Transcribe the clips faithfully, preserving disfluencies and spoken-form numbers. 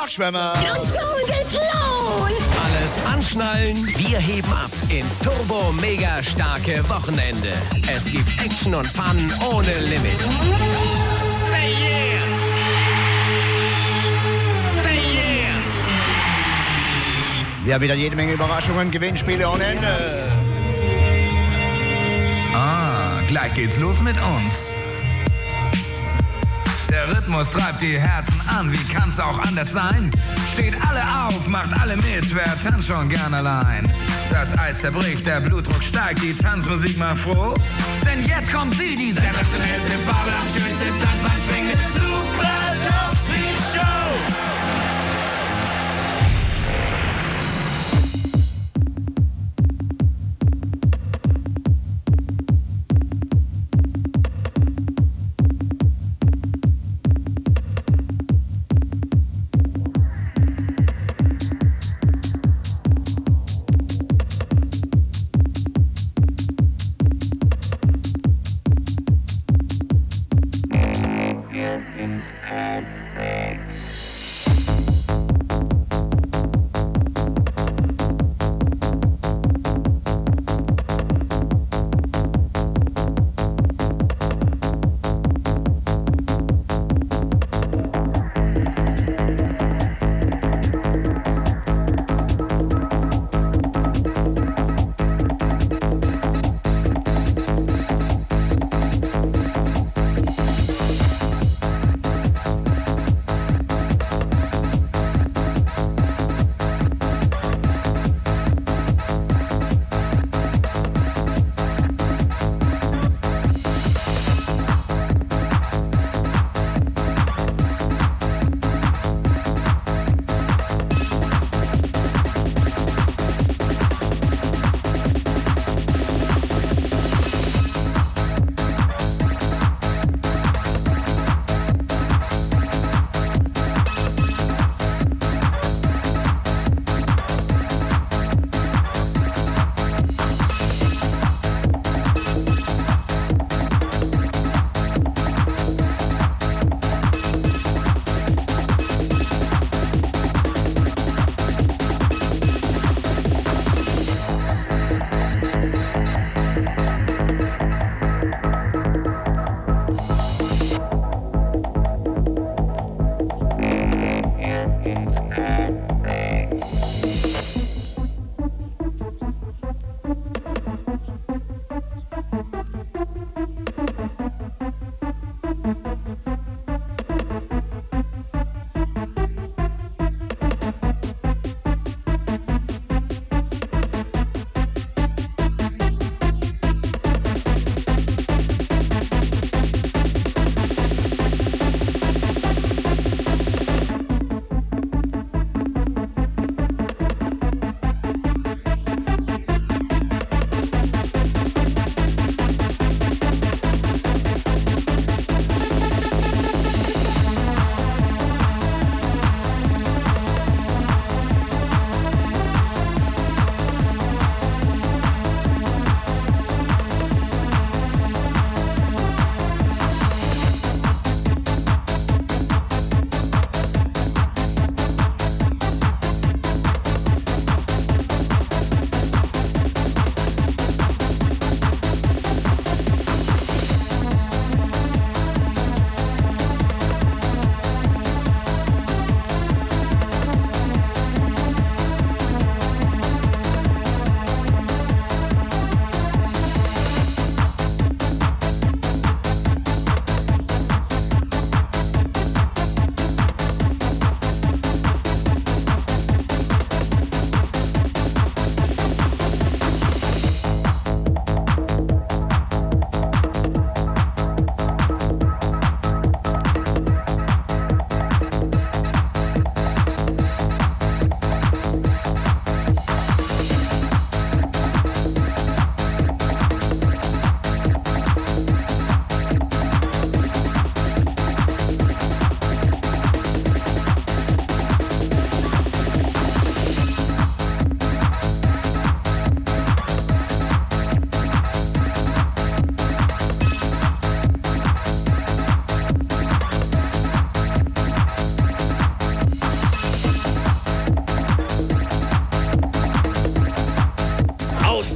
Tauchschwimmer. Und schon geht's los. Alles anschnallen, wir heben ab ins Turbo Mega Starke Wochenende. Es gibt Action und Fun ohne Limit. Say yeah! Say yeah! Wir haben wieder jede Menge Überraschungen, Gewinnspiele ohne Ende. Ah, gleich geht's los mit uns. Der Rhythmus treibt die Herzen an, wie kann's auch anders sein? Steht alle auf, macht alle mit, wer tanzt schon gern allein? Das Eis zerbricht, der Blutdruck steigt, die Tanzmusik macht froh. Denn jetzt kommt sie, die sensationellste, fabelhaft schönste Tanzland schwingende Super Top-Show!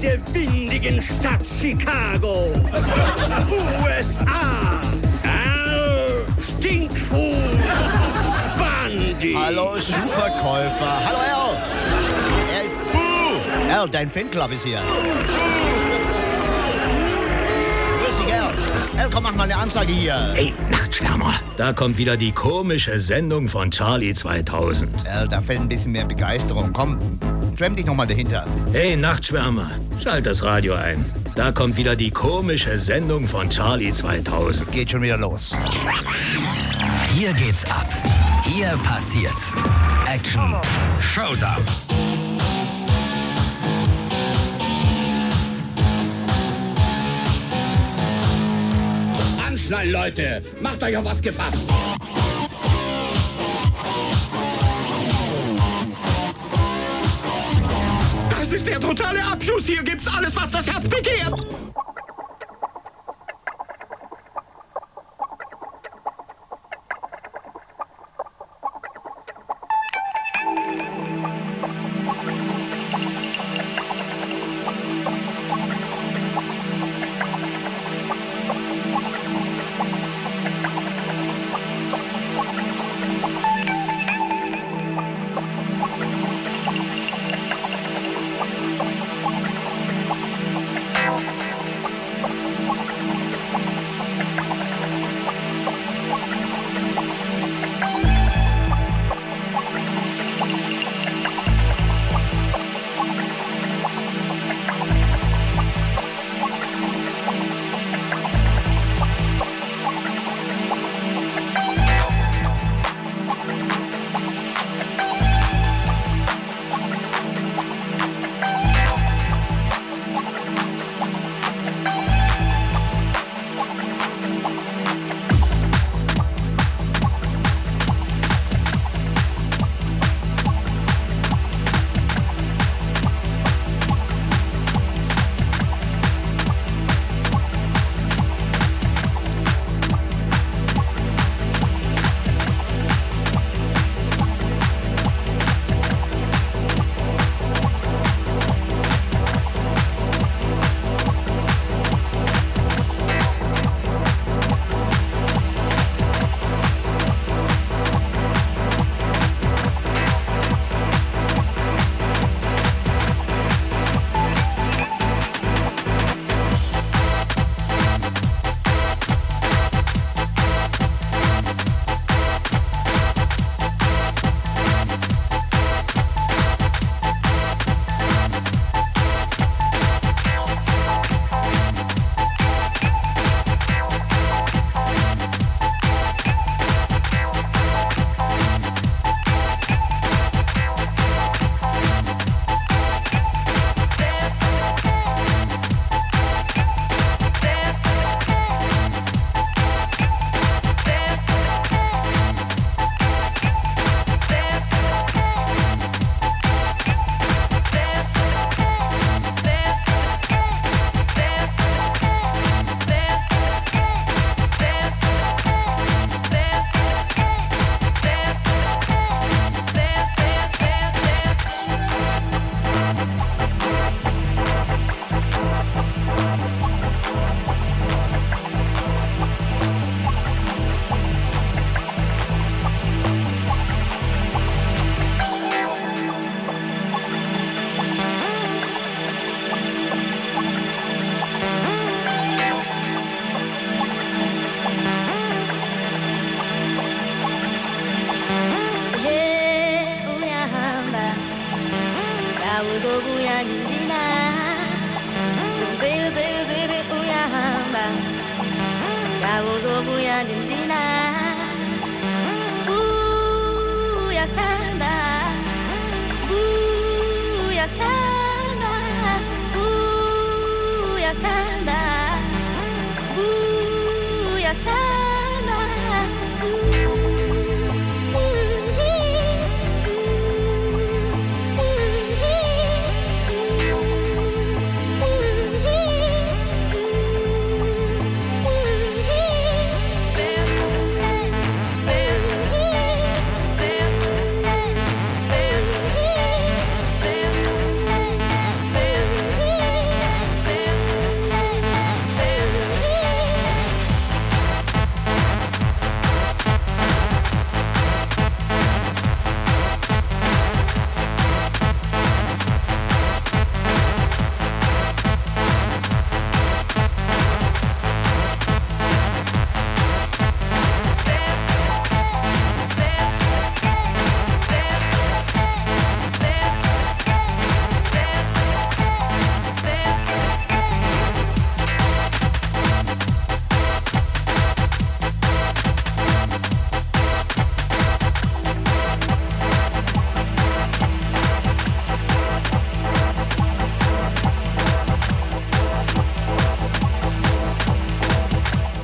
der windigen Stadt Chicago. U S A. Al Stinkfuß. Bandi. Hallo, Schuhverkäufer. Hallo, Al. Al, Al, dein Fanclub ist hier. Grüß dich, Al. Al, komm, mach mal eine Ansage hier. Ey, Nachtschwärmer, da kommt wieder die komische Sendung von Charlie zweitausend. Al, da fällt ein bisschen mehr Begeisterung. Komm, klemm dich noch mal dahinter. Hey, Nachtschwärmer, schalt das Radio ein. Da kommt wieder die komische Sendung von Charlie zweitausend. Geht schon wieder los. Hier geht's ab. Hier passiert's. Action. Showdown. Anschnallen, Leute. Macht euch auf was gefasst. Das ist der totale Abschuss. Hier gibt's alles, was das Herz begehrt.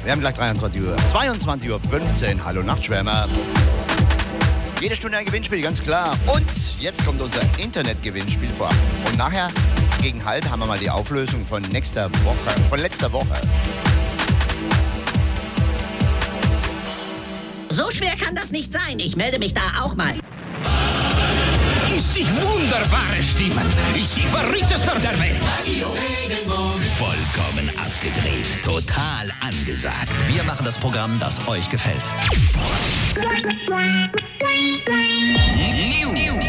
Wir haben gleich dreiundzwanzig Uhr. zweiundzwanzig Uhr fünfzehn. Hallo Nachtschwärmer. Jede Stunde ein Gewinnspiel, ganz klar. Und jetzt kommt unser Internet-Gewinnspiel vorab. Und nachher, gegen halb, haben wir mal die Auflösung von nächster Woche, von letzter Woche. So schwer kann das nicht sein. Ich melde mich da auch mal. Ist die wunderbare Stimmen. Ist die verrückteste der Welt. Vollkommen abgedreht, total angesagt. Wir machen das Programm, das euch gefällt. New. New.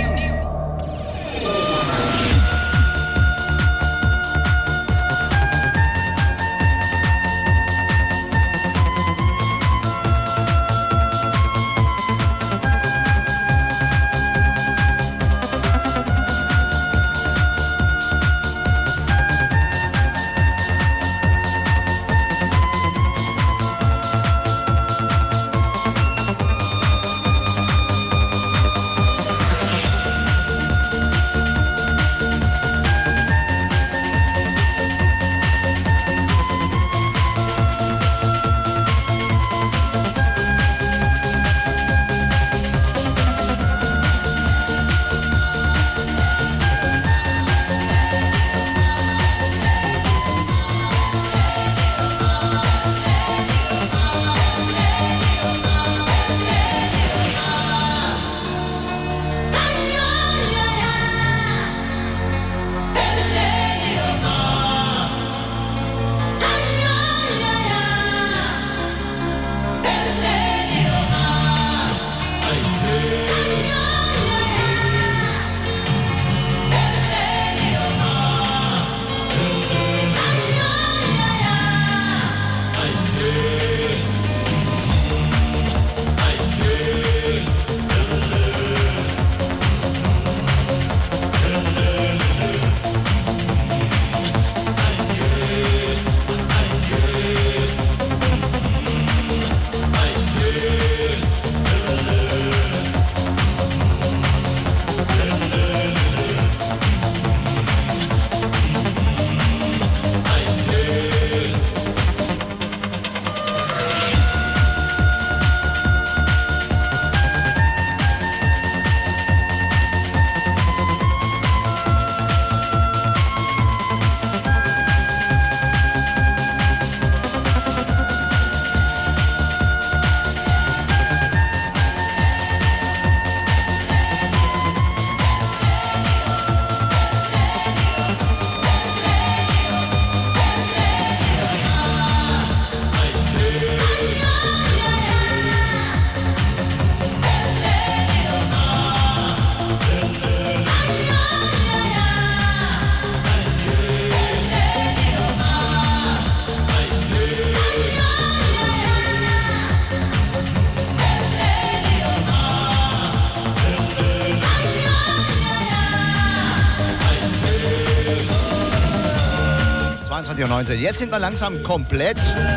neunzehn. Jetzt sind wir langsam komplett.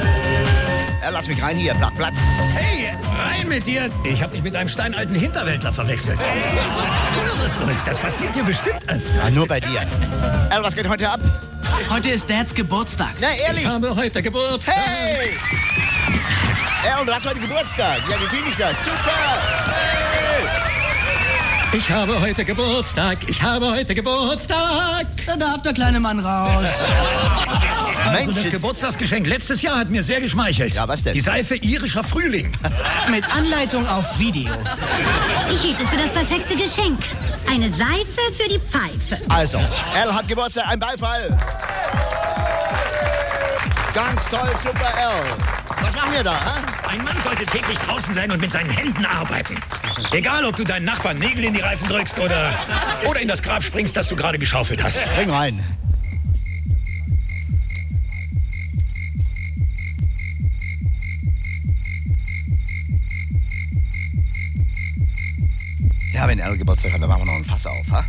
Ja, lass mich rein hier, Platz. Hey, rein mit dir. Ich hab dich mit einem steinalten Hinterwäldler verwechselt. So ist das passiert dir bestimmt öfter. Ja, nur bei dir. Al, was geht heute ab? Heute ist Dads Geburtstag. Na, ehrlich? Ich habe heute Geburtstag. Hey! Al, du hast heute Geburtstag. Ja, wie finde ich das? Super! Hey! Ich habe heute Geburtstag. Ich habe heute Geburtstag. Da darf der kleine Mann raus. Also das Geburtstagsgeschenk letztes Jahr hat mir sehr geschmeichelt. Ja, was denn? Die Seife irischer Frühling. Mit Anleitung auf Video. Ich hielt es für das perfekte Geschenk. Eine Seife für die Pfeife. Also, Al hat Geburtstag, ein Beifall. Ganz toll, super, Al. Was machen wir da, hä? Ein Mann sollte täglich draußen sein und mit seinen Händen arbeiten. Egal, ob du deinen Nachbarn Nägel in die Reifen drückst oder, oder in das Grab springst, das du gerade geschaufelt hast. Bring rein. Ja, wenn Al Geburtstag hat, dann machen wir noch ein Fass auf, ha?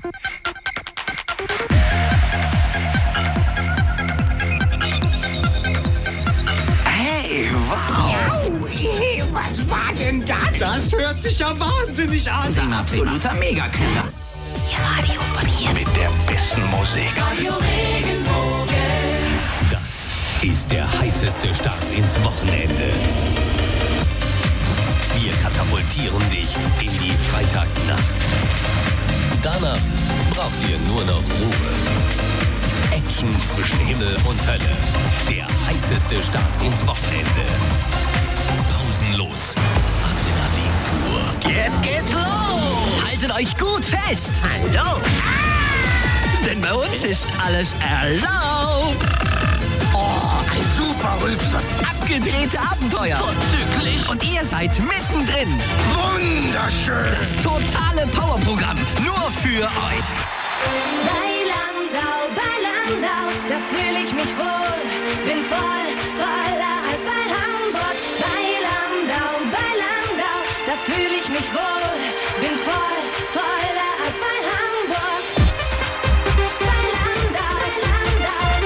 Hey, wow. Was war denn das? Das hört sich ja wahnsinnig an. Ein absoluter Megaknaller. Radio von hier. Mit der besten Musik. Radio Regenbogen. Das ist der heißeste Start ins Wochenende. Wir katapultieren dich in die Freitagnacht. Danach braucht ihr nur noch Ruhe. Action zwischen Himmel und Hölle. Der heißeste Start ins Wochenende. Pausenlos. Adrenalin pur. Jetzt geht's los! Haltet euch gut fest! Hallo! Denn bei uns ist alles erlaubt! Oh, ein super Rülpser. Abgedrehte Abenteuer! Vorzüglich! Und ihr seid mittendrin! Wunderschön. Das totale Powerprogramm! Nur für euch! Bei Landau, bei Landau, da fühle ich mich wohl. Bin voll, voller als bei Hamburg. Bei Landau, bei Landau, da fühle ich mich wohl. Bin voll, voller als bei Hamburg. Bei Landau, bei Landau.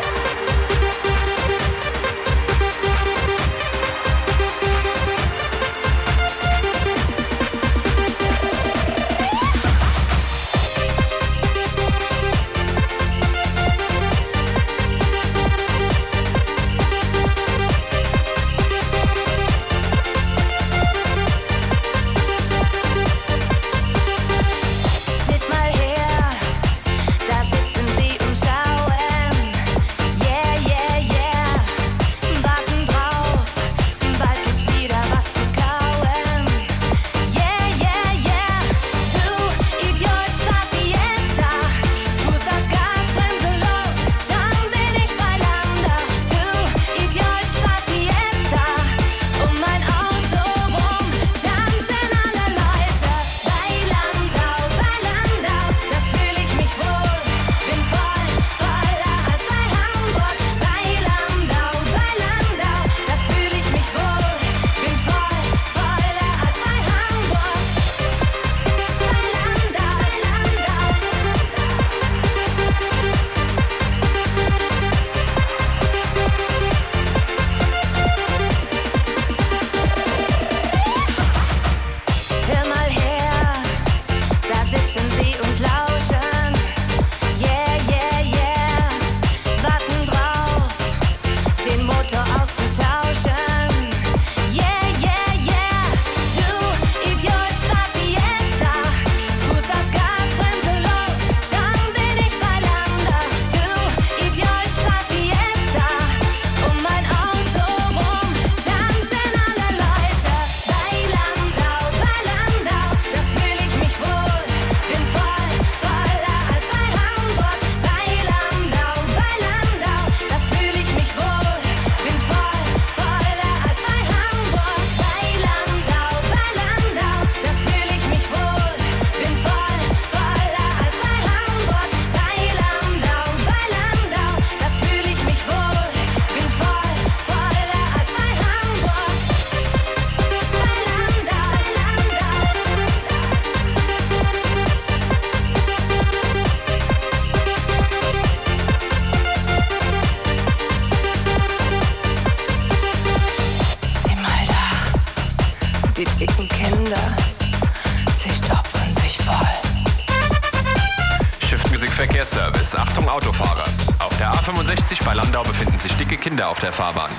Verkehrsservice. Achtung Autofahrer. Auf der A fünfundsechzig bei Landau befinden sich dicke Kinder auf der Fahrbahn.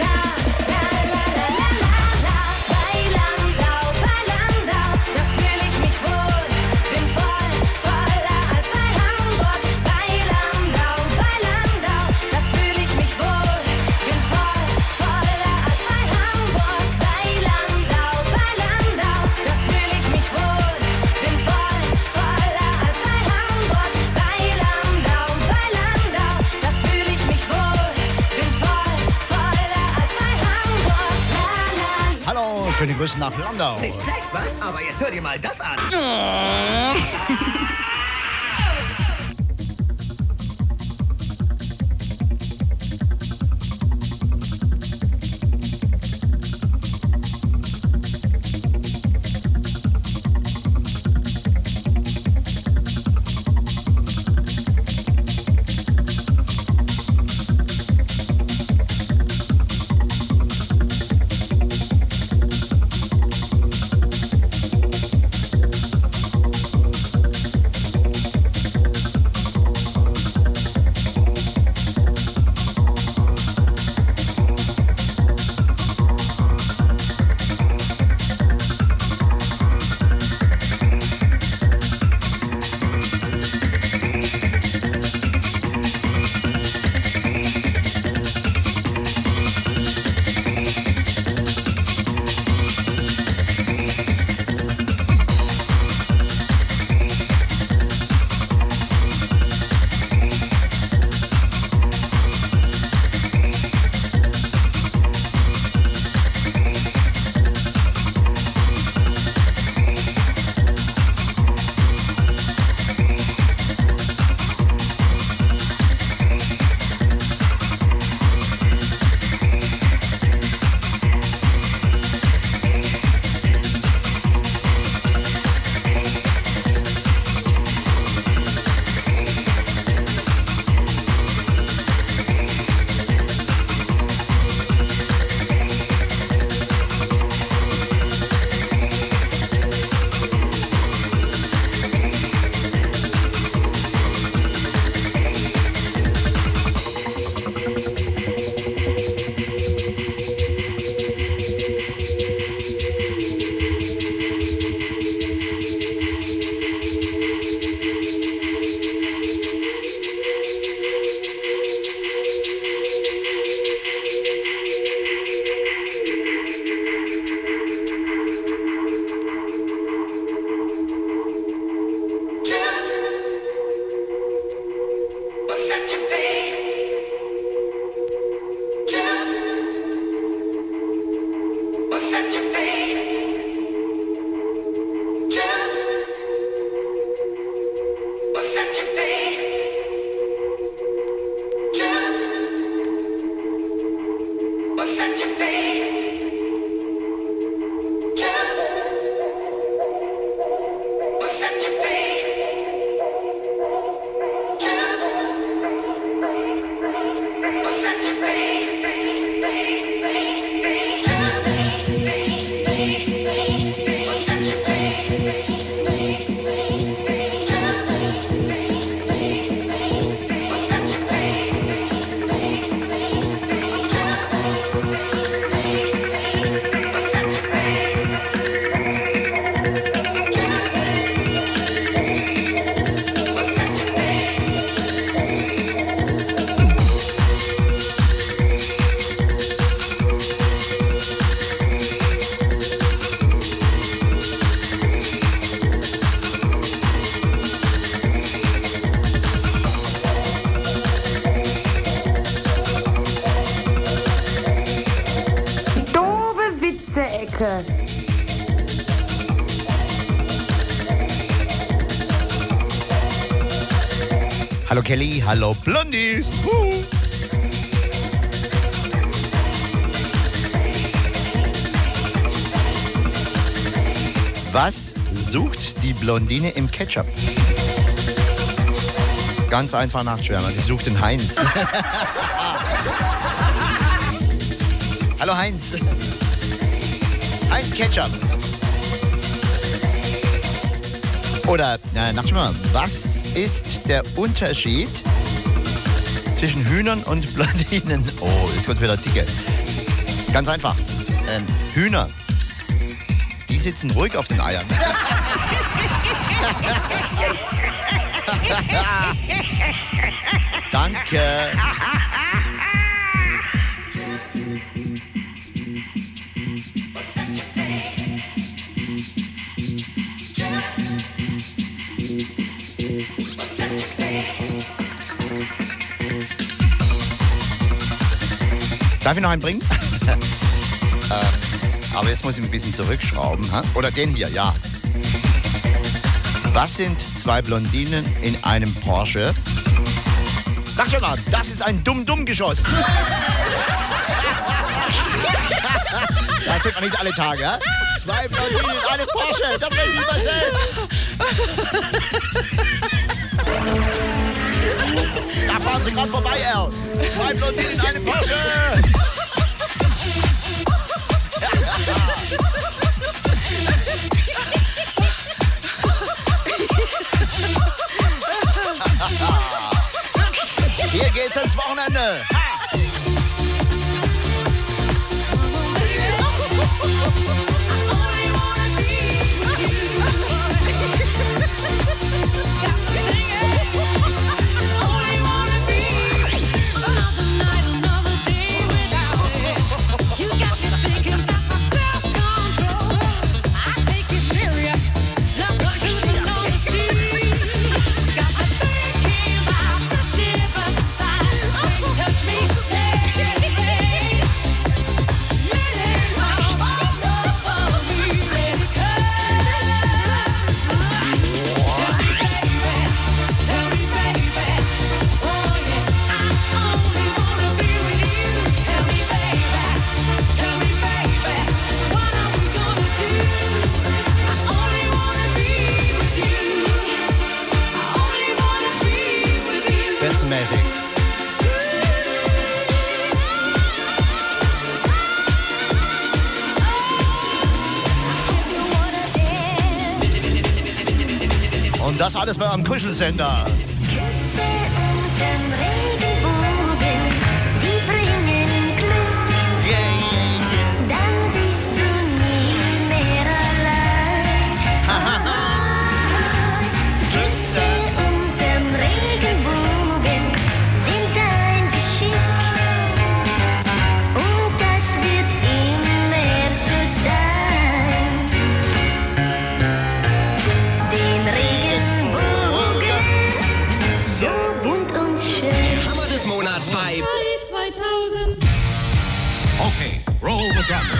Bei Landau, bei Landau, da fühl ich schöne Grüße nach Landau. Nicht schlecht, was? Aber jetzt hör dir mal das an. Ecke. Hallo Kelly, hallo Blondies. Uh. Was sucht die Blondine im Ketchup? Ganz einfach Nachtschwärmer, die sucht den Heinz. Hallo Heinz. Heinz Ketchup. Oder, äh, Nachtschwärmer, was ist der Unterschied zwischen Hühnern und Blondinen? Oh, jetzt wird wieder dicke. Ganz einfach. Ähm, Hühner, die sitzen ruhig auf den Eiern. Danke. Darf ich noch einen bringen? äh, Aber jetzt muss ich ein bisschen zurückschrauben. Ha? Oder den hier, ja. Was sind zwei Blondinen in einem Porsche? Sag schon mal, das ist ein Dumm-Dumm-Geschoss. Das sind noch nicht alle Tage, ja? Zwei Blondinen in einem Porsche, das will ich lieber sehen. Da fahren sie gerade vorbei, Al. Zwei Blondinen in einem Porsche. Hier geht's ins Wochenende. Ha! Spitzenmäßig. Und das alles bei einem Kuschelsender. Küsse unterm Regenbogen, die bringen Glück. Yeah, yeah, yeah. Dann bist du nie mehr allein. Küsse unterm Regenbogen sind ein Geschick. Und das wird immer so sein. Den Regenbogen, so bunt und schön. Hammer des Monats bei zweitausend. Okay, roll the drum.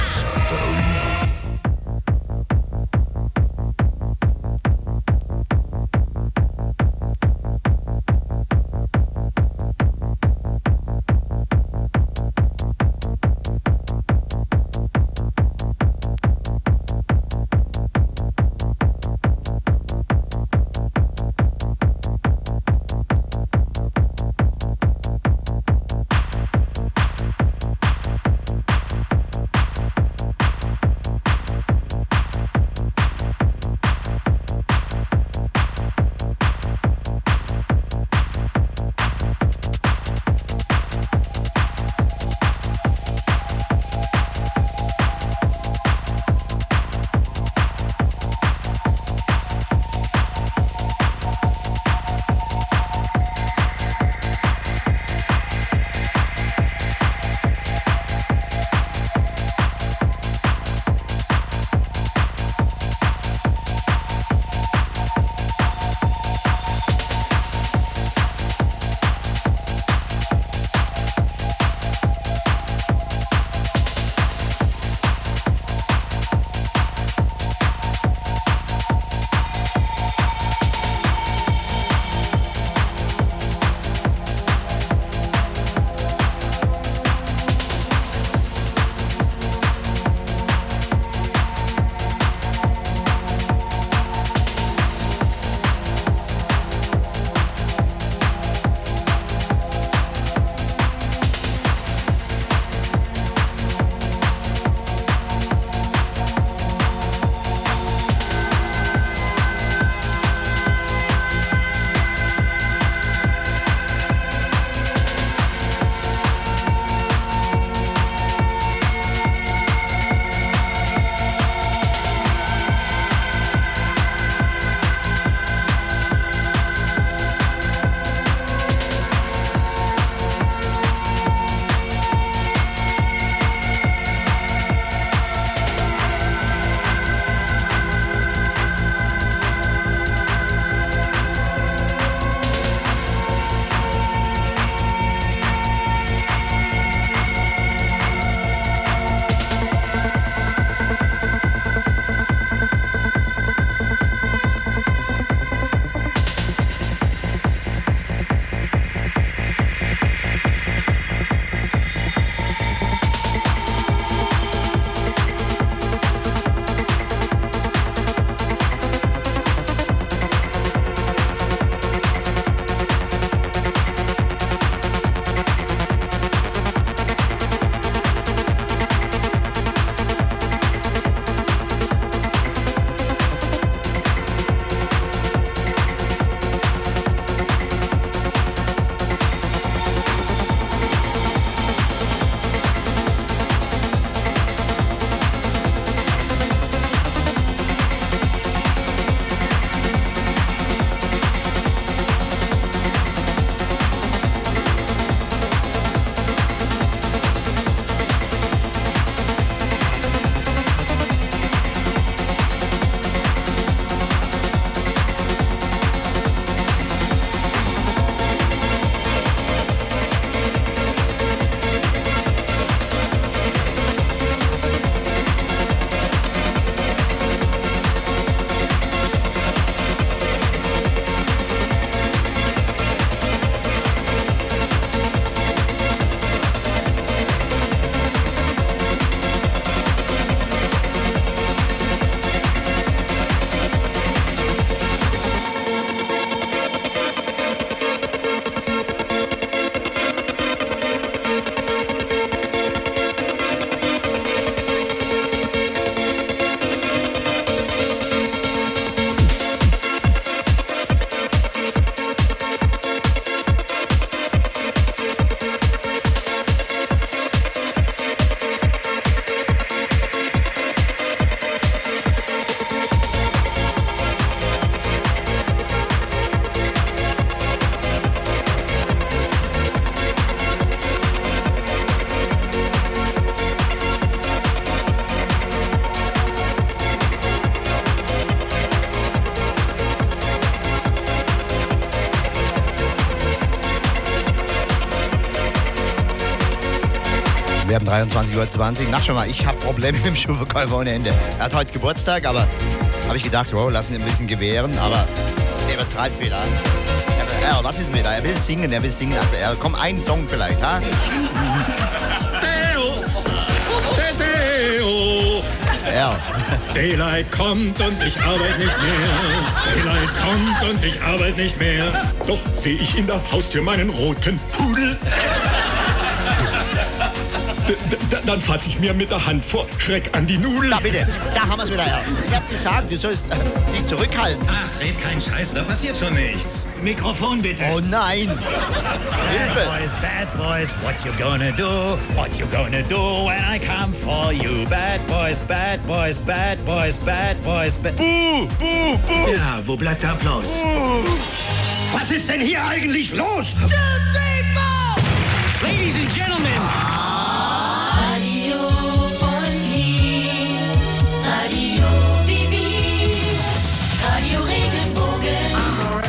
Wir haben dreiundzwanzig Uhr zwanzig. Na schon mal, ich habe Probleme mit dem Schuhverkäufer ohne Ende. Er hat heute Geburtstag, aber habe ich gedacht, wow, lass ihn ein bisschen gewähren, aber der übertreibt wieder. Er, was ist mit da? Er will singen, er will singen. Also er, komm, einen Song vielleicht, ha? Deo, Deo. Ja. Daylight kommt und ich arbeite nicht mehr. Daylight kommt und ich arbeite nicht mehr. Doch sehe ich in der Haustür meinen roten Pudel. D -d dann fasse ich mir mit der Hand vor Schreck an die Nudel. Da bitte, da haben wir es wieder. Ja. Ich hab gesagt, du sollst äh, dich zurückhalten. Ach, red keinen Scheiß, da passiert schon nichts. Mikrofon bitte. Oh nein. Hilfe. Bad boys, bad boys, what you gonna do? What you gonna do when I come for you? Bad boys, bad boys, bad boys, bad boys, bad... Buh, buh, buh. Ja, wo bleibt der Applaus? Buh. Was ist denn hier eigentlich los? Ladies and Gentlemen. Radio von hier, Radio Vivi, Radio Regenbogen.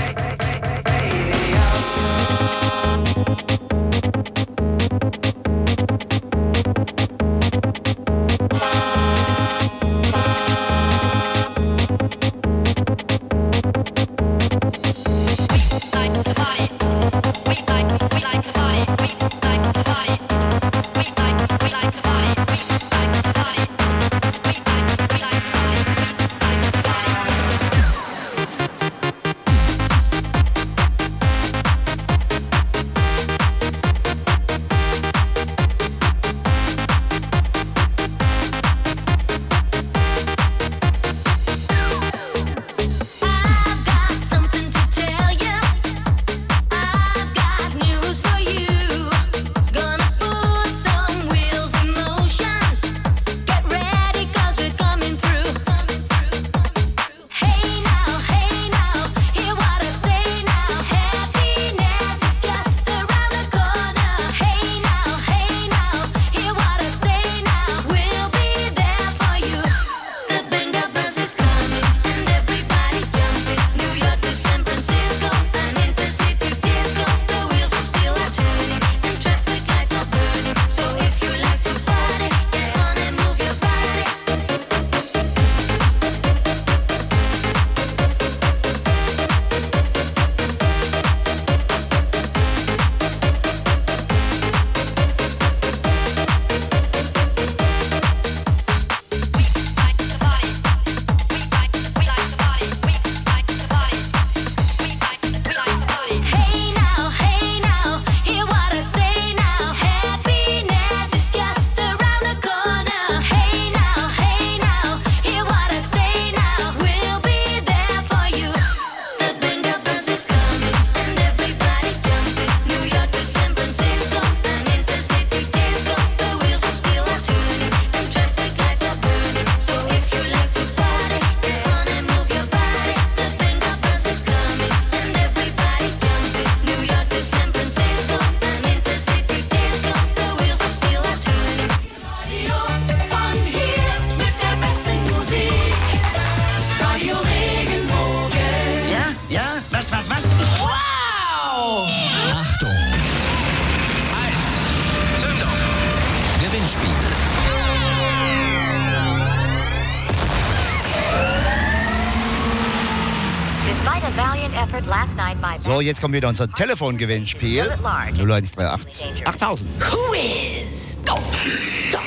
So, jetzt kommt wieder unser Telefongewinnspiel. null eins drei acht achttausend. Who is? Go. Go.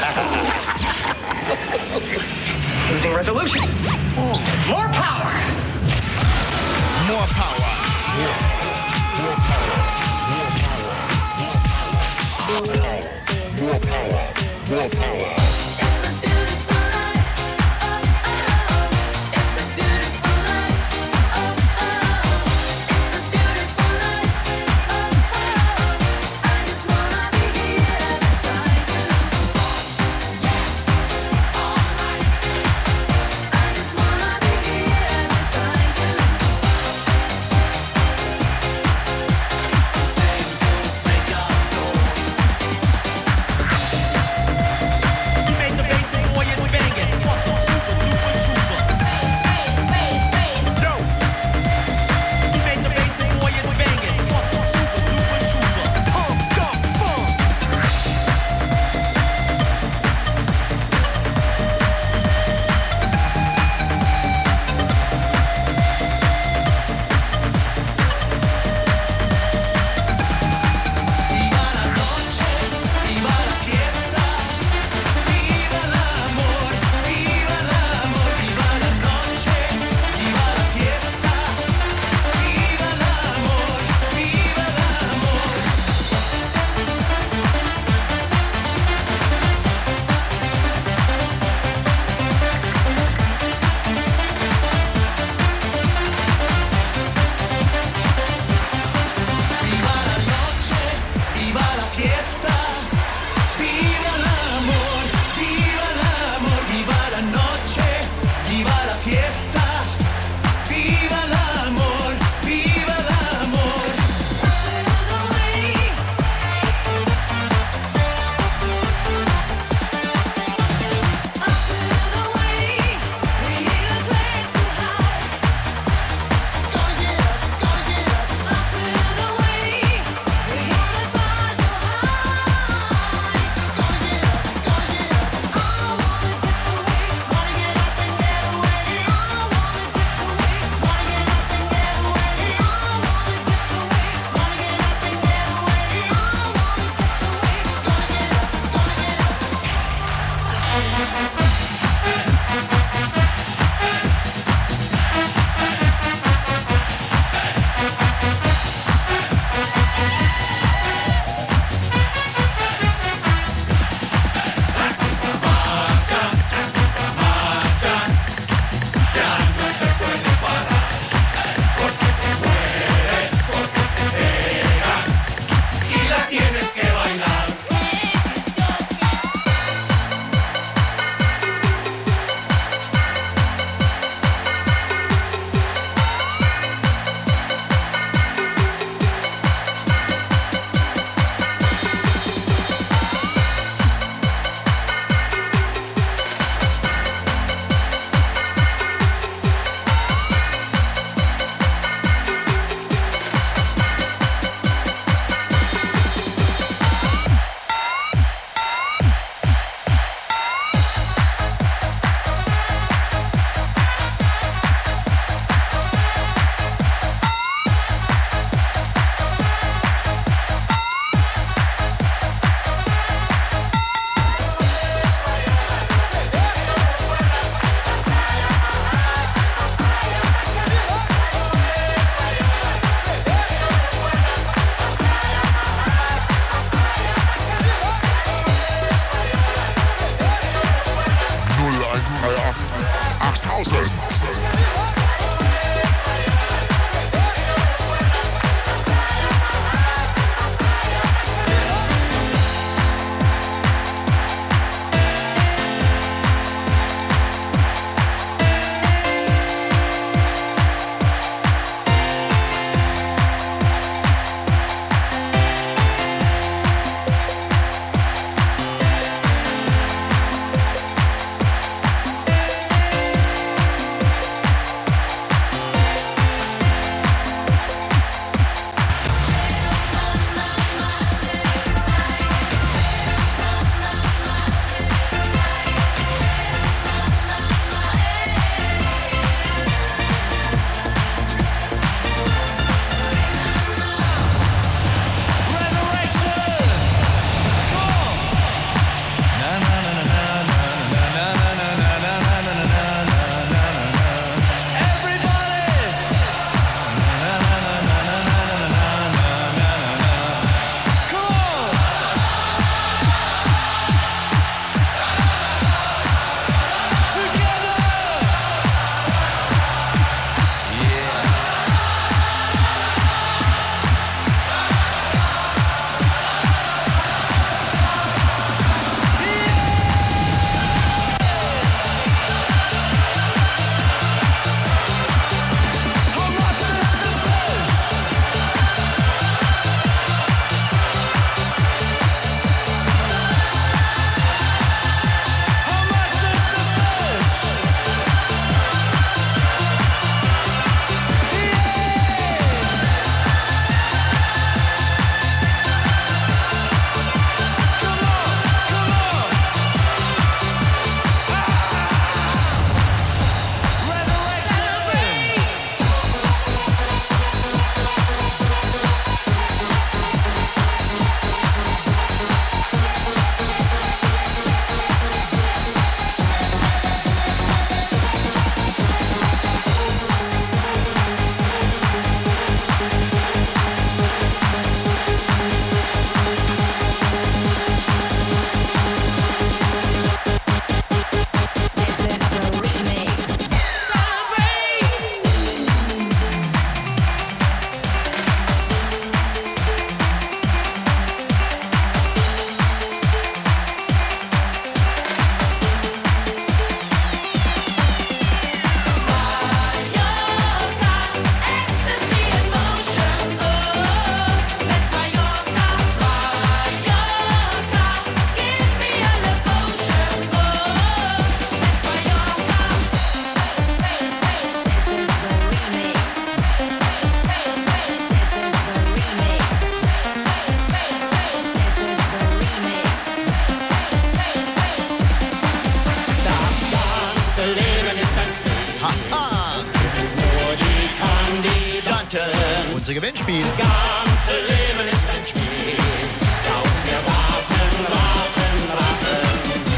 Losing resolution. More power. More power. More, more power. More power. More power. More power. draußen. Unser Gewinnspiel. Das ganze Leben ist ein Spiel. Auf wir warten, warten, warten.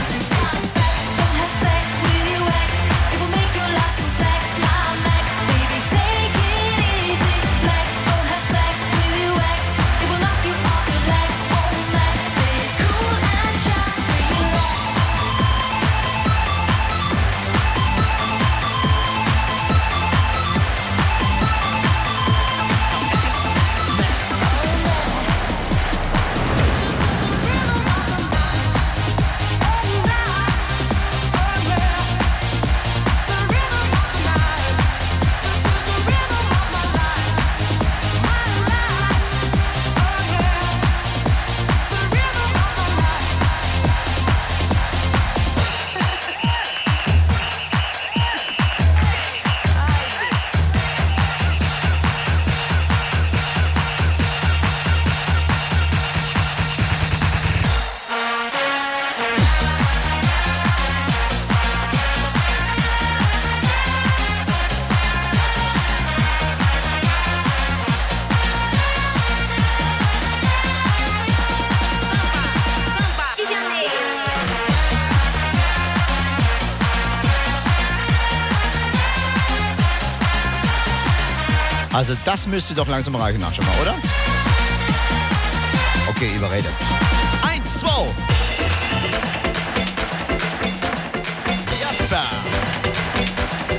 Also das müsste doch langsam reichen, nach schon mal, oder? Okay, überredet. Eins, zwei. Jasper.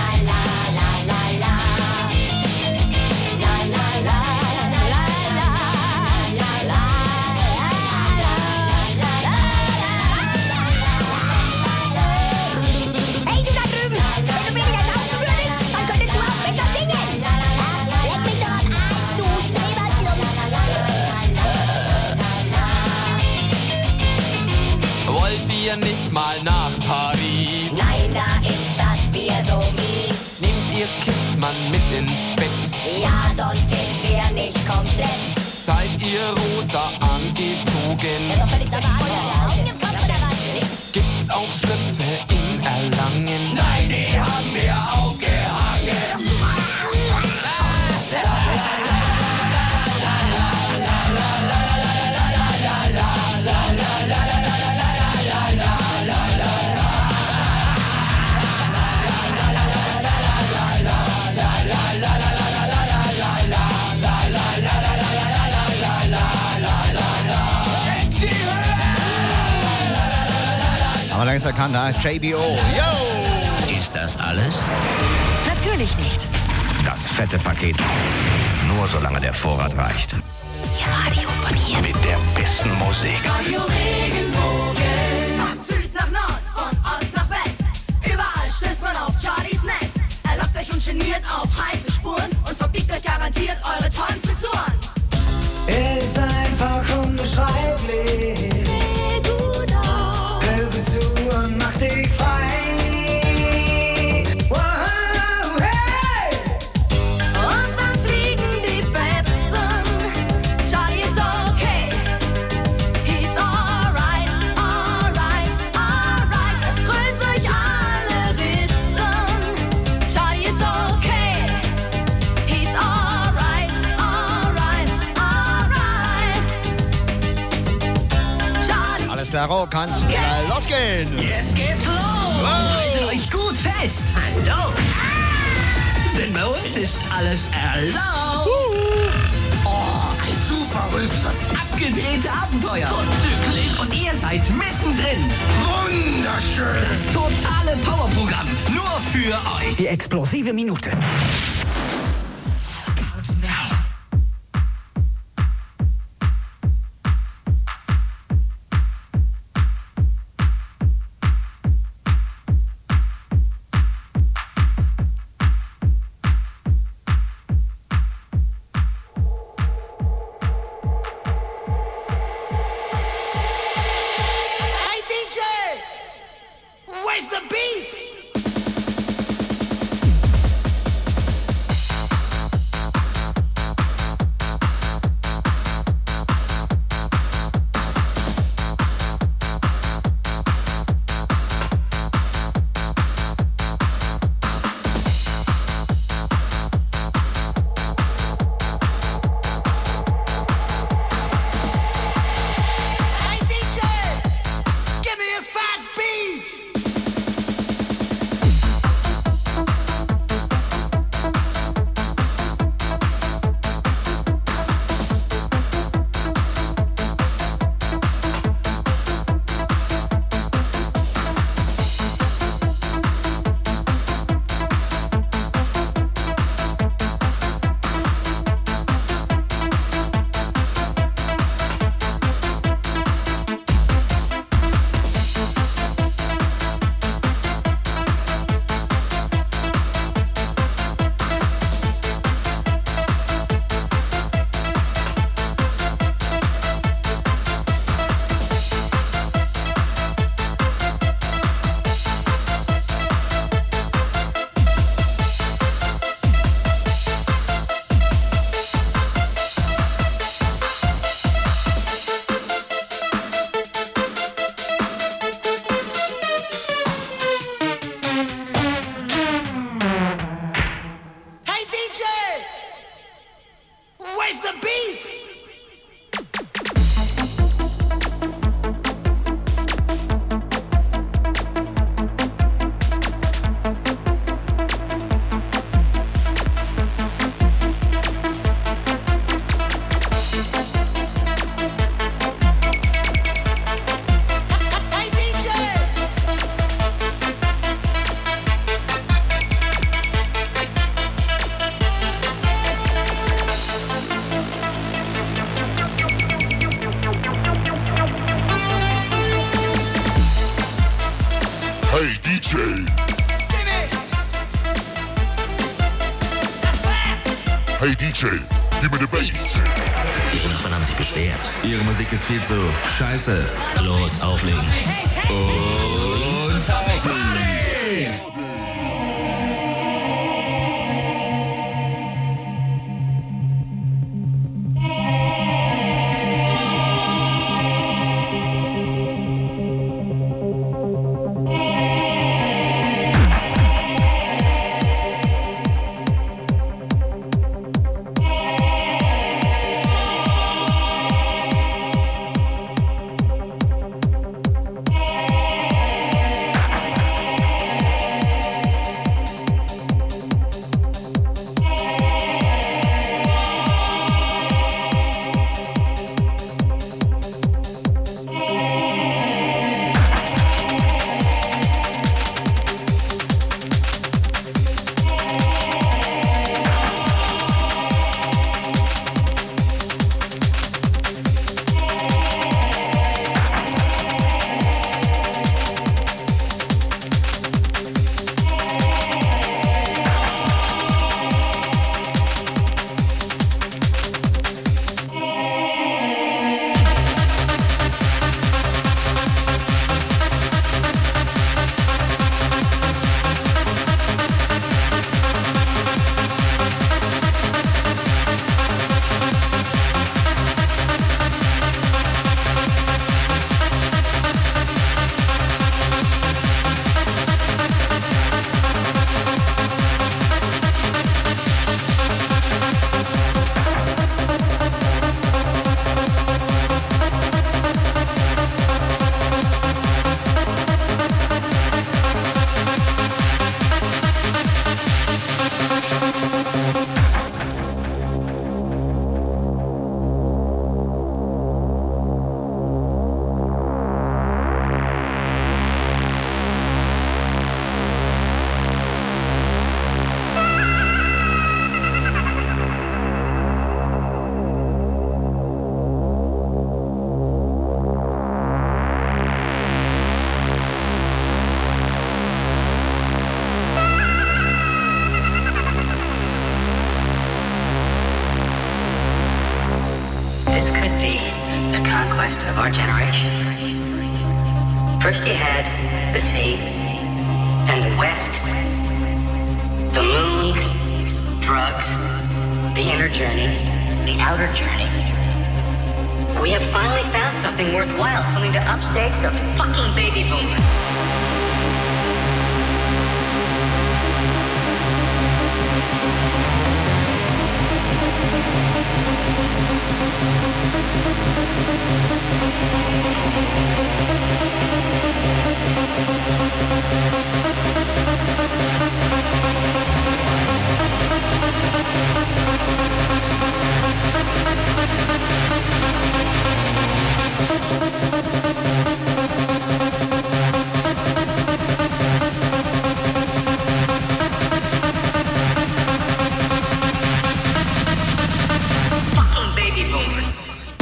wollt ihr nicht mal nach Paris? Nein, da ist das Bier so mies. Nehmt ihr Kidsmann mit ins Bett? Ja, sonst sind wir nicht komplett. Seid ihr rosa angezogen? Ist doch völlig sauber, Augen im Kopf oder was? Gibt's auch Schlüpfe in Erlangen? Nein, die haben wir aufgehangen. Aber dann ist er kann da, J B O. Yo! Ist das alles? Natürlich nicht. Das fette Paket. Nur solange der Vorrat reicht. Ihr Radio von hier. Mit der besten Musik. Radio Regenbogen. Von Süd nach Nord, von Ost nach West. Überall stößt man auf Charlies Nest. Erlaubt euch ungeniert auf heiße Spuren und verbiegt euch garantiert eure tollen Frisuren. Ist einfach unbeschreiblich. Hör mir zu und mach dich frei. Wow, hey! Und dann fliegen die Fetzen. Charlie ist okay. He's alright, alright, alright. Es dröhnt durch alle Ritzen. Charlie ist okay. He's alright, alright, alright. Charlie. Alles klaro, kann's äh, losgehen. Jetzt geht's los! Wow. Haltet euch gut fest! Hallo! Denn bei uns ist alles erlaubt! Oh, ein super Rülpser! Abgedrehte Abenteuer! Vorzüglich! Und ihr seid mittendrin! Wunderschön. Das totale Powerprogramm! Nur für euch! Die explosive Minute. Hey D J, where's the beat? Hey D J, give me a fat beat. Hey D J, where's the beat? Hey D J. Hey D J, hey D J, gib mir the Bass. Ihre Nachbarn haben sich beschwert. Ihre Musik ist viel zu scheiße. Los, auflegen. First you had the sea and the west, the moon, drugs, the inner journey, the outer journey. We have finally found something worthwhile, something to upstage the fucking baby boomers. Fucking baby boomers.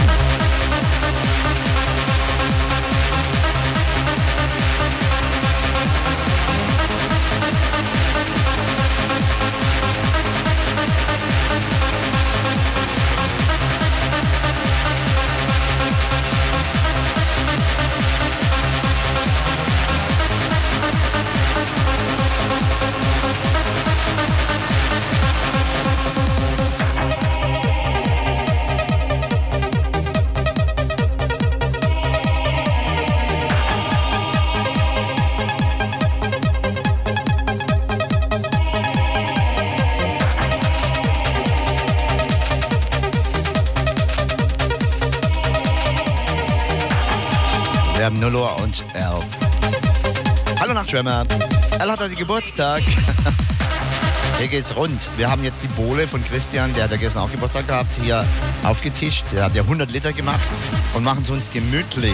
Wir haben null Uhr und elf. Hallo Nachtschwärmer. Er hat heute Geburtstag. Hier geht's rund. Wir haben jetzt die Bowle von Christian, der hat ja gestern auch Geburtstag gehabt, hier aufgetischt. Der hat ja hundert Liter gemacht und machen es uns gemütlich.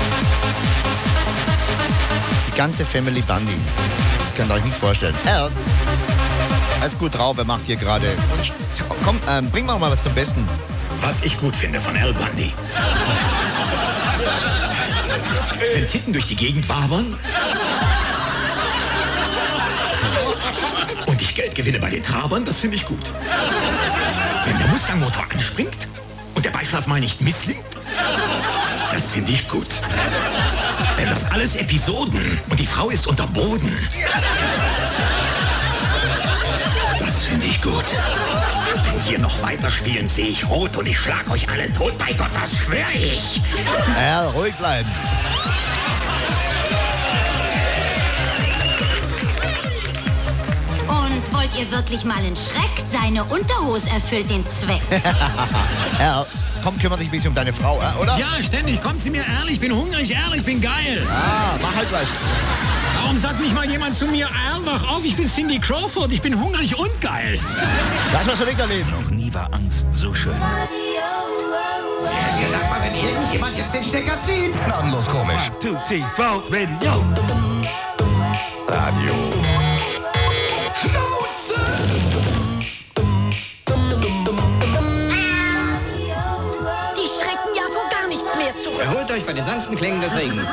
Die ganze Family Bundy. Das könnt ihr euch nicht vorstellen. Er, er ist gut drauf, er macht hier gerade. Und komm, ähm, bring mal was zum Besten. Was ich gut finde von Al Bundy. Wenn Titten durch die Gegend wabern und ich Geld gewinne bei den Trabern, das finde ich gut. Wenn der Mustang-Motor anspringt und der Beischlaf mal nicht misslingt, das finde ich gut. Wenn das alles Episoden und die Frau ist unterm Boden, das finde ich gut. Wenn wir noch weiterspielen, sehe ich rot und ich schlag euch alle tot. Bei Gott, das schwöre ich. Ja, ruhig bleiben. Und wollt ihr wirklich mal einen Schreck? Seine Unterhose erfüllt den Zweck. Herr, komm, kümmere dich ein bisschen um deine Frau, oder? Ja, ständig. Kommt sie mir ehrlich. Ich bin hungrig, ehrlich, ich bin geil. Ah, mach halt was. Warum sagt nicht mal jemand zu mir, Al, wach auf, ich bin Cindy Crawford, ich bin hungrig und geil. Das wirst du nicht erleben. Noch nie war Angst so schön. Es ist ja dankbar, wenn irgendjemand jetzt den Stecker zieht. Gnadenlos komisch. T T V Radio. Radio. Die schrecken ja vor gar nichts mehr zurück. Erholt euch bei den sanften Klängen des Regens.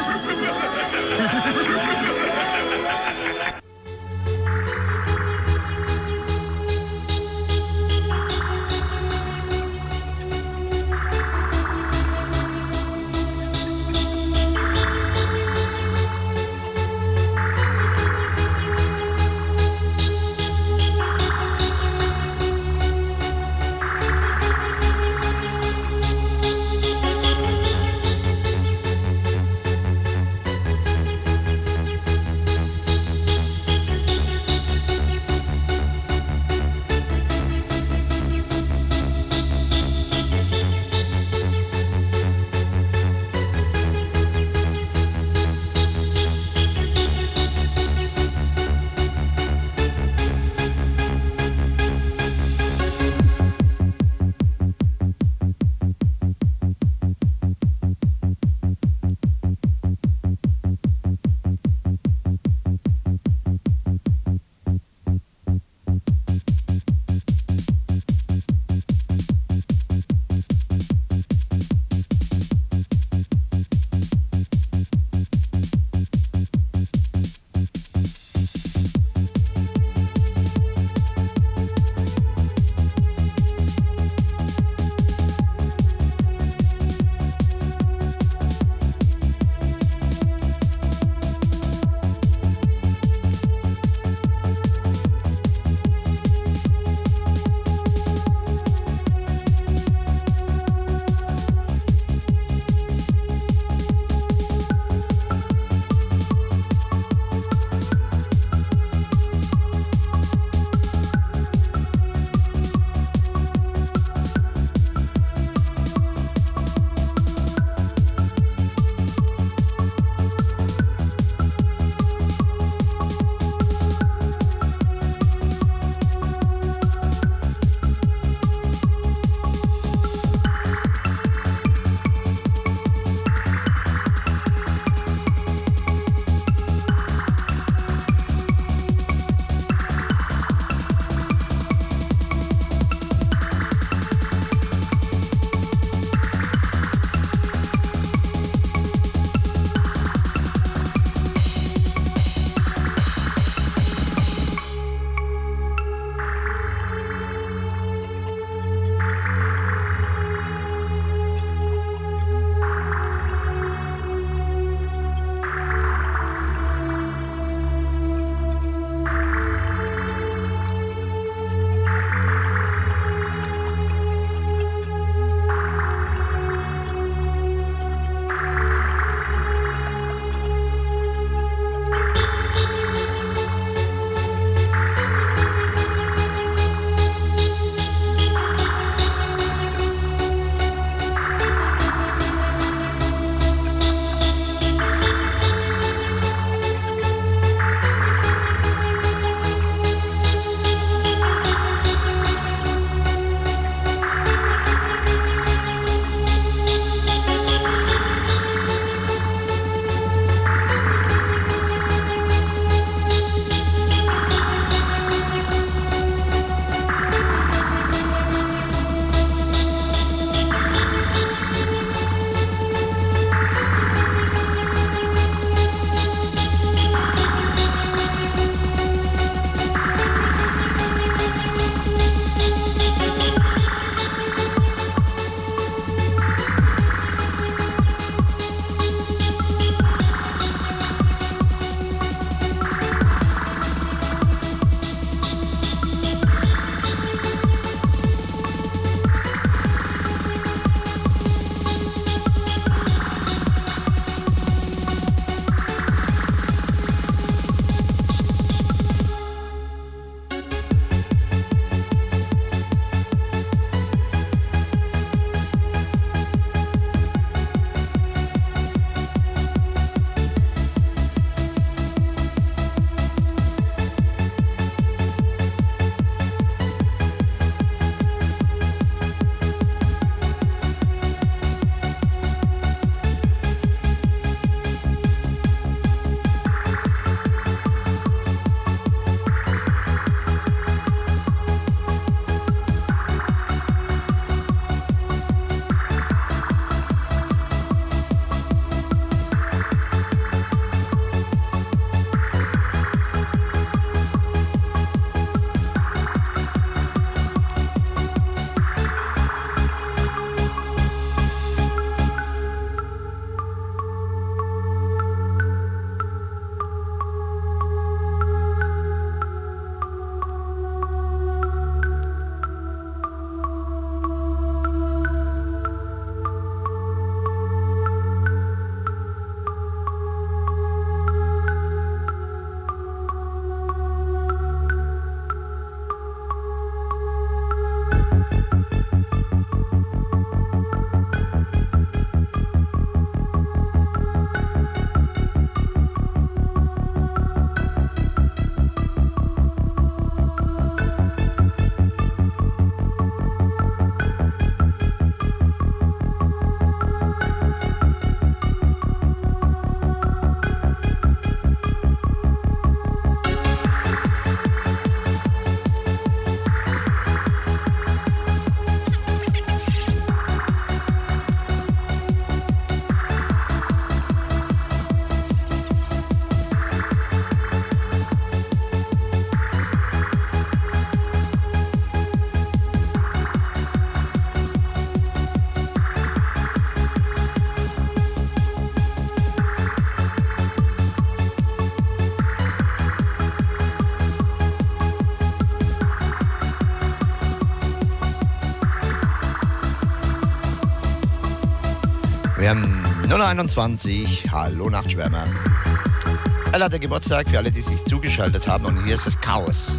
Wir haben null einundzwanzig, hallo Nachtschwärmer. Er hatte Geburtstag für alle, die sich zugeschaltet haben und hier ist das Chaos.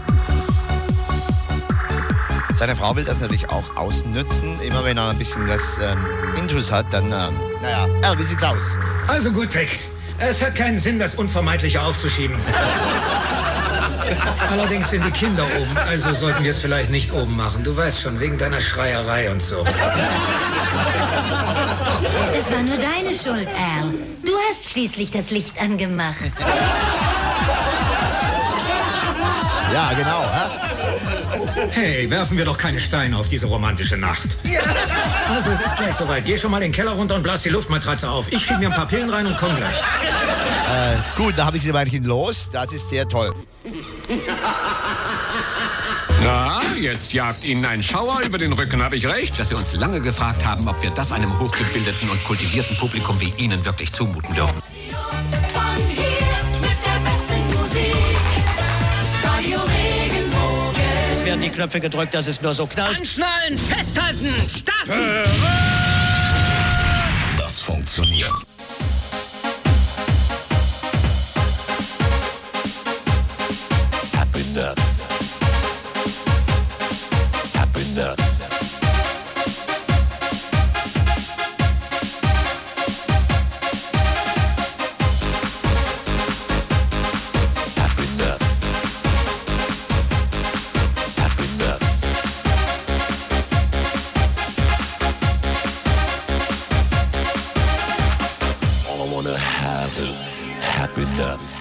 Seine Frau will das natürlich auch ausnutzen. Immer wenn er ein bisschen was ähm, Intus hat, dann, ähm, naja, ja, wie sieht's aus? Also gut, Peck. Es hat keinen Sinn, das Unvermeidliche aufzuschieben. Allerdings sind die Kinder oben, also sollten wir es vielleicht nicht oben machen. Du weißt schon, wegen deiner Schreierei und so. Das war nur deine Schuld, Al. Du hast schließlich das Licht angemacht. Ja, genau. Hä? Hey, werfen wir doch keine Steine auf diese romantische Nacht. Ja. Also, es ist gleich soweit. Geh schon mal in den Keller runter und blas die Luftmatratze auf. Ich schieb mir ein paar Pillen rein und komm gleich. Äh, gut, da habe ich sie Weinchen los. Das ist sehr toll. Na, jetzt jagt Ihnen ein Schauer über den Rücken, habe ich recht? Dass wir uns lange gefragt haben, ob wir das einem hochgebildeten und kultivierten Publikum wie Ihnen wirklich zumuten dürfen. Von hier mit der besten Musik. Radio Regenbogen. Es werden die Knöpfe gedrückt, dass es nur so knallt. Anschnallen, festhalten, starten! Das funktioniert. Happiness. Happiness. Happiness.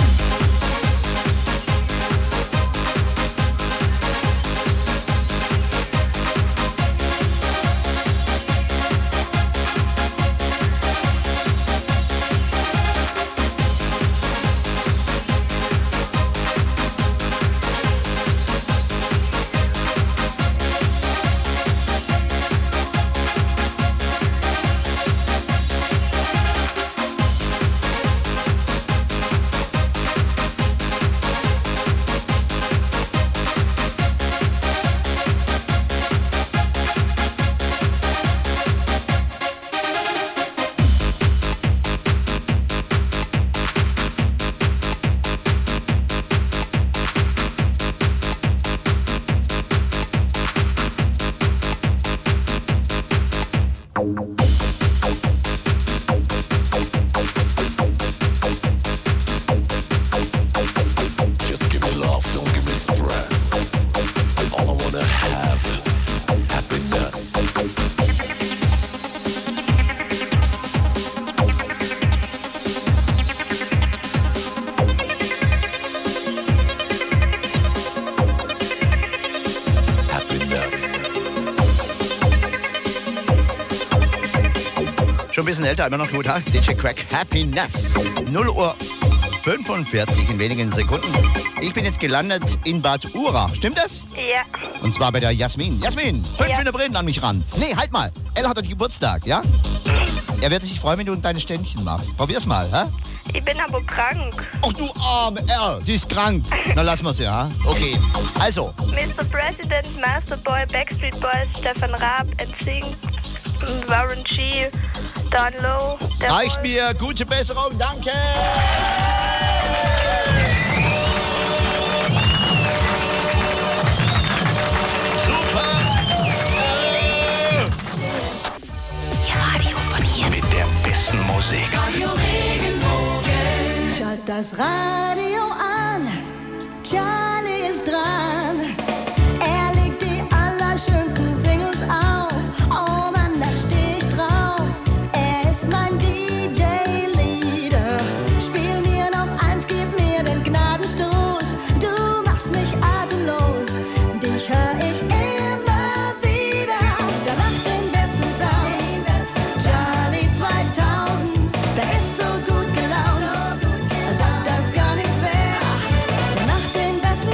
Schon ein bisschen älter, immer noch gut, ha? D J Crack, Happiness. null Uhr fünfundvierzig in wenigen Sekunden. Ich bin jetzt gelandet in Bad Urach. Stimmt das? Ja. Und zwar bei der Jasmin. Jasmin, fünf Ja. in der Brillen an mich ran. Nee, halt mal. Elle hat heute Geburtstag, ja? Er wird sich freuen, wenn du deine Ständchen machst. Probier's mal, hä? Ich bin aber krank. Ach du arme Elle, die ist krank. Na lassen wir's ja, ha? Okay. Also. Mister President, Masterboy, Backstreet Boys, Stefan Raab, N Sync, Warren G, Don Low. Der Reicht Wolf. mir. Gute Besserung. Danke. Radio von hier. Mit der besten Musik. Radio Regenbogen. Schalt das Radio an, Charlie ist dran. Er legt die allerschönsten Singles auf. Oh Mann, da steh ich drauf. Er ist mein D J-Leader. Spiel mir noch eins, gib mir den Gnadenstoß. Du machst mich atemlos, dich hör ich immer wieder. Der macht den besten Sound, Charlie zweitausend. Der ist so gut gelaunt, als ob das gar nichts wär. Der macht den besten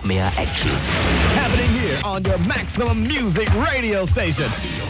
noch mehr Action. Happening here on your Maximum Music Radio Station.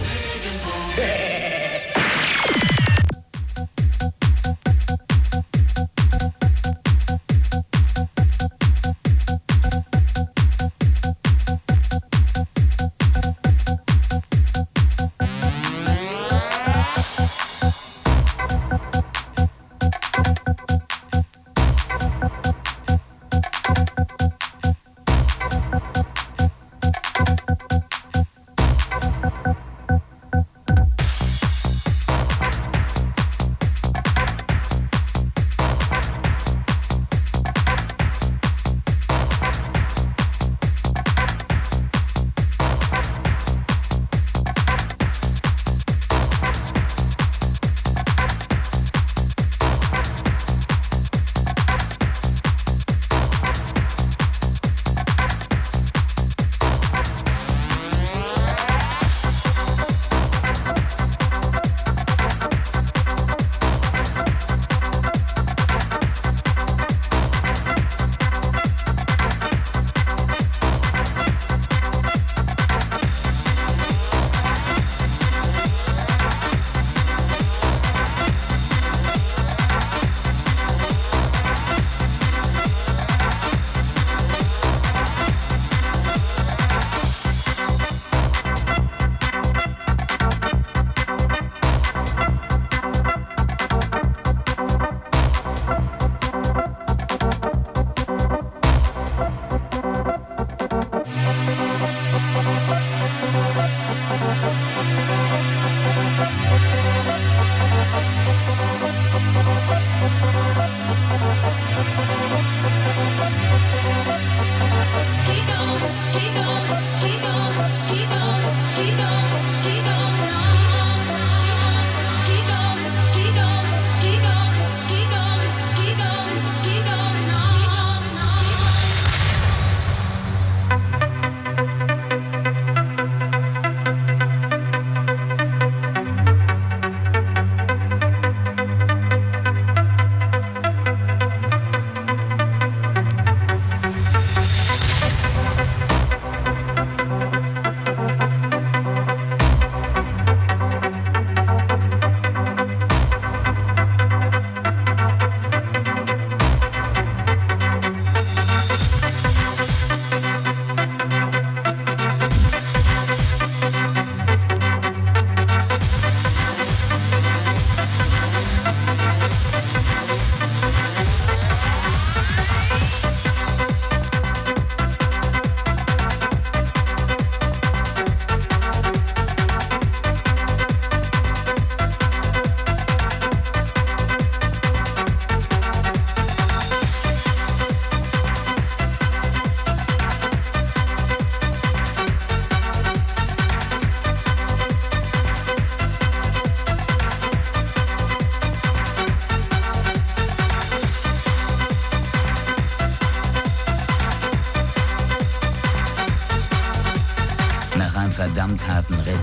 verdammt harten Ritt.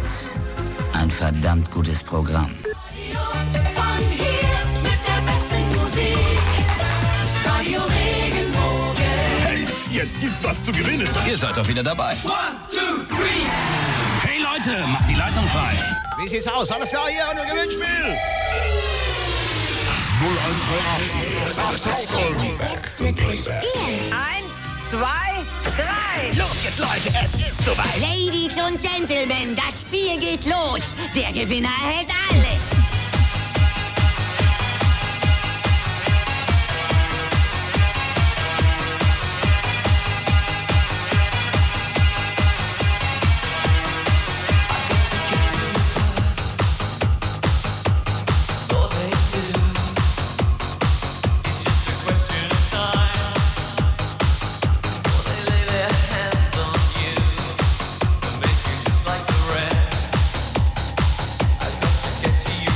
Ein verdammt gutes Programm. Von hier mit der besten Musik. Radio Regenbogen. Hey, jetzt gibt's was zu gewinnen. Ihr seid doch wieder dabei. One, two, three. Hey Leute, macht die Leitung frei. Wie sieht's aus? Alles klar hier an der Gewinnspiel? null eins Wird gespielt. Eins, zwei, drei. Los jetzt, Leute, es ist soweit. Ladies und Gentlemen, das Spiel geht los. Der Gewinner erhält alles. Get to you.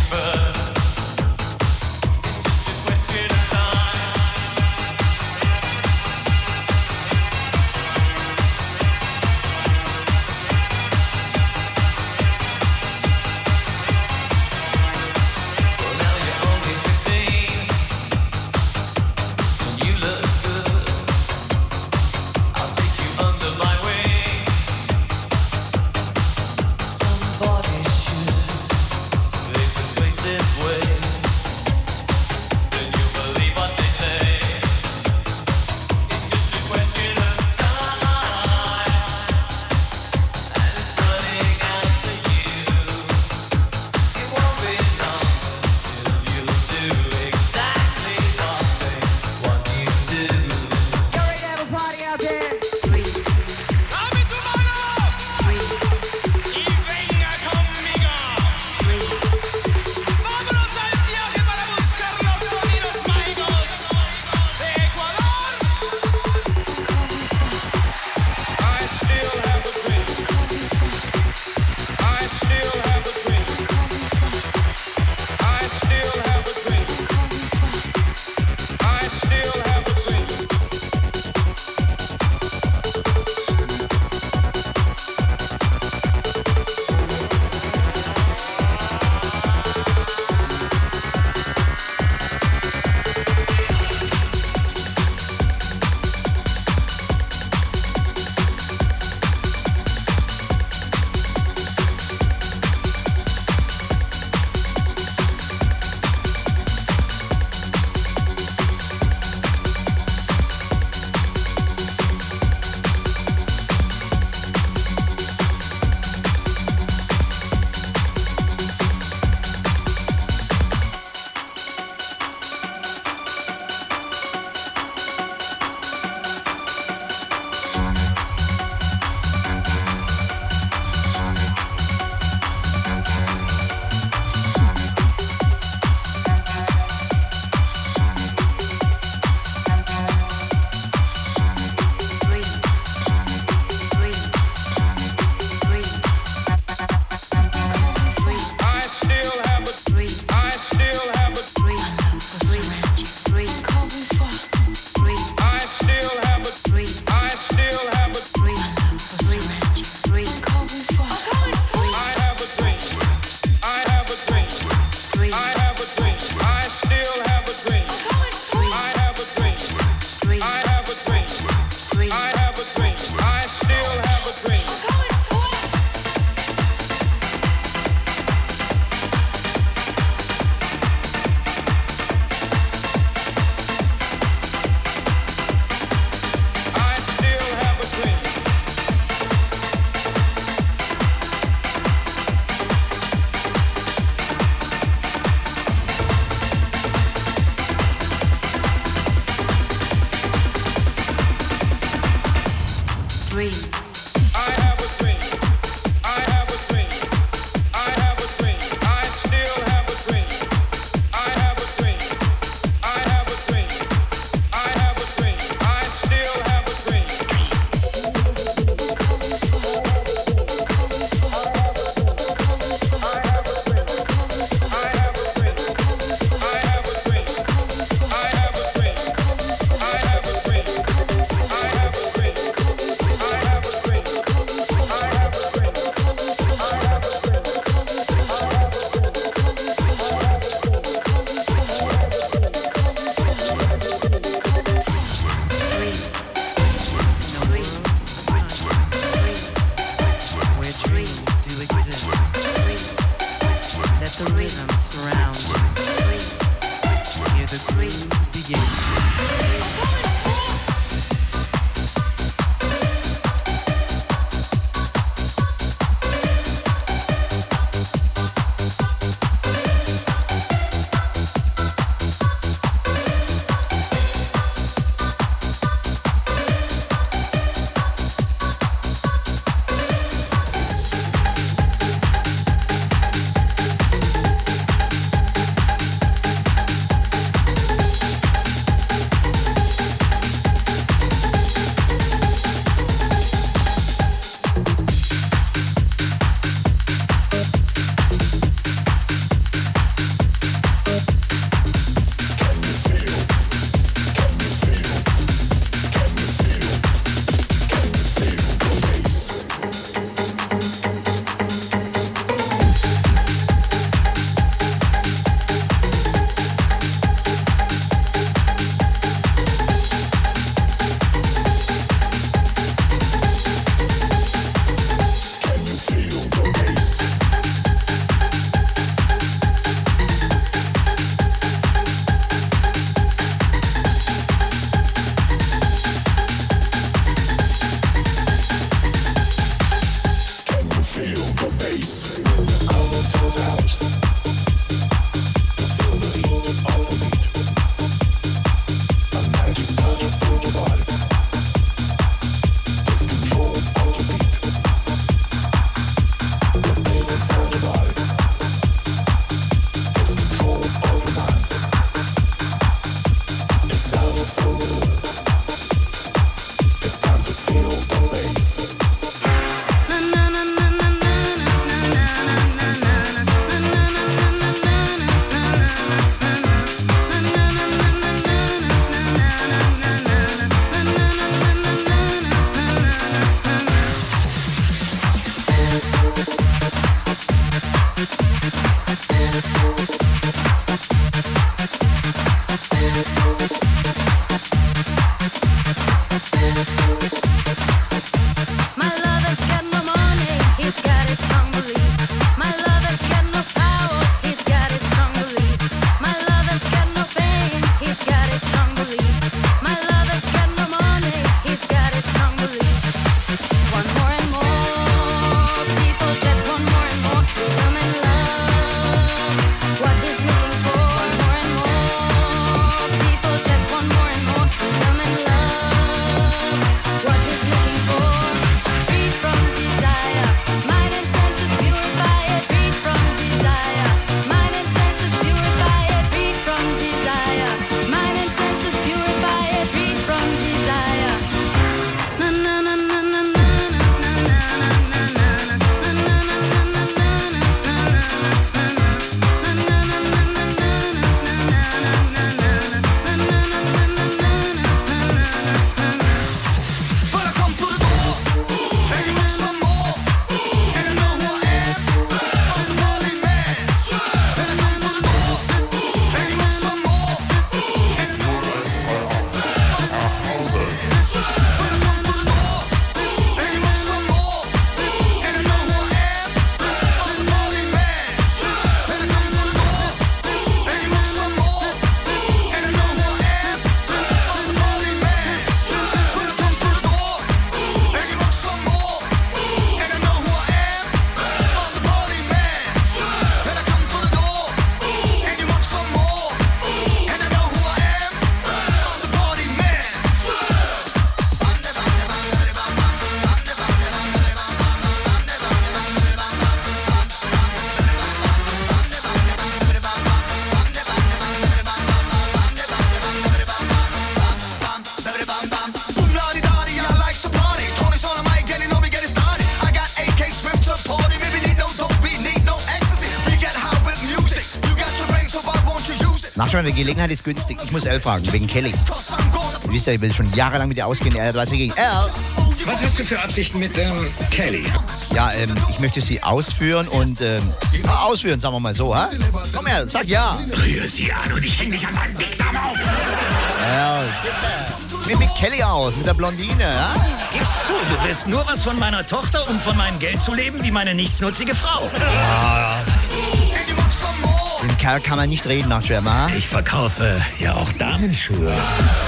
Nachschwärmer, die Gelegenheit ist günstig. Ich muss Al fragen, wegen Kelly. Du wisst ja, ich will schon jahrelang mit dir ausgehen. Er hat was dagegen. Al! Was hast du für Absichten mit ähm, Kelly? Ja, ähm, ich möchte sie ausführen und, ähm, ausführen, sagen wir mal so, ha? Komm her, sag ja. Rühr sie an und ich häng dich an meinen Dickdarm auf. Al, bitte. Wie mit Kelly aus, mit der Blondine, ha? Gib's zu, du willst nur was von meiner Tochter, um von meinem Geld zu leben, wie meine nichtsnutzige Frau. Ja. Den Kerl kann man nicht reden, Nachschwärmer, ha? Ich verkaufe ja auch Damenschuhe.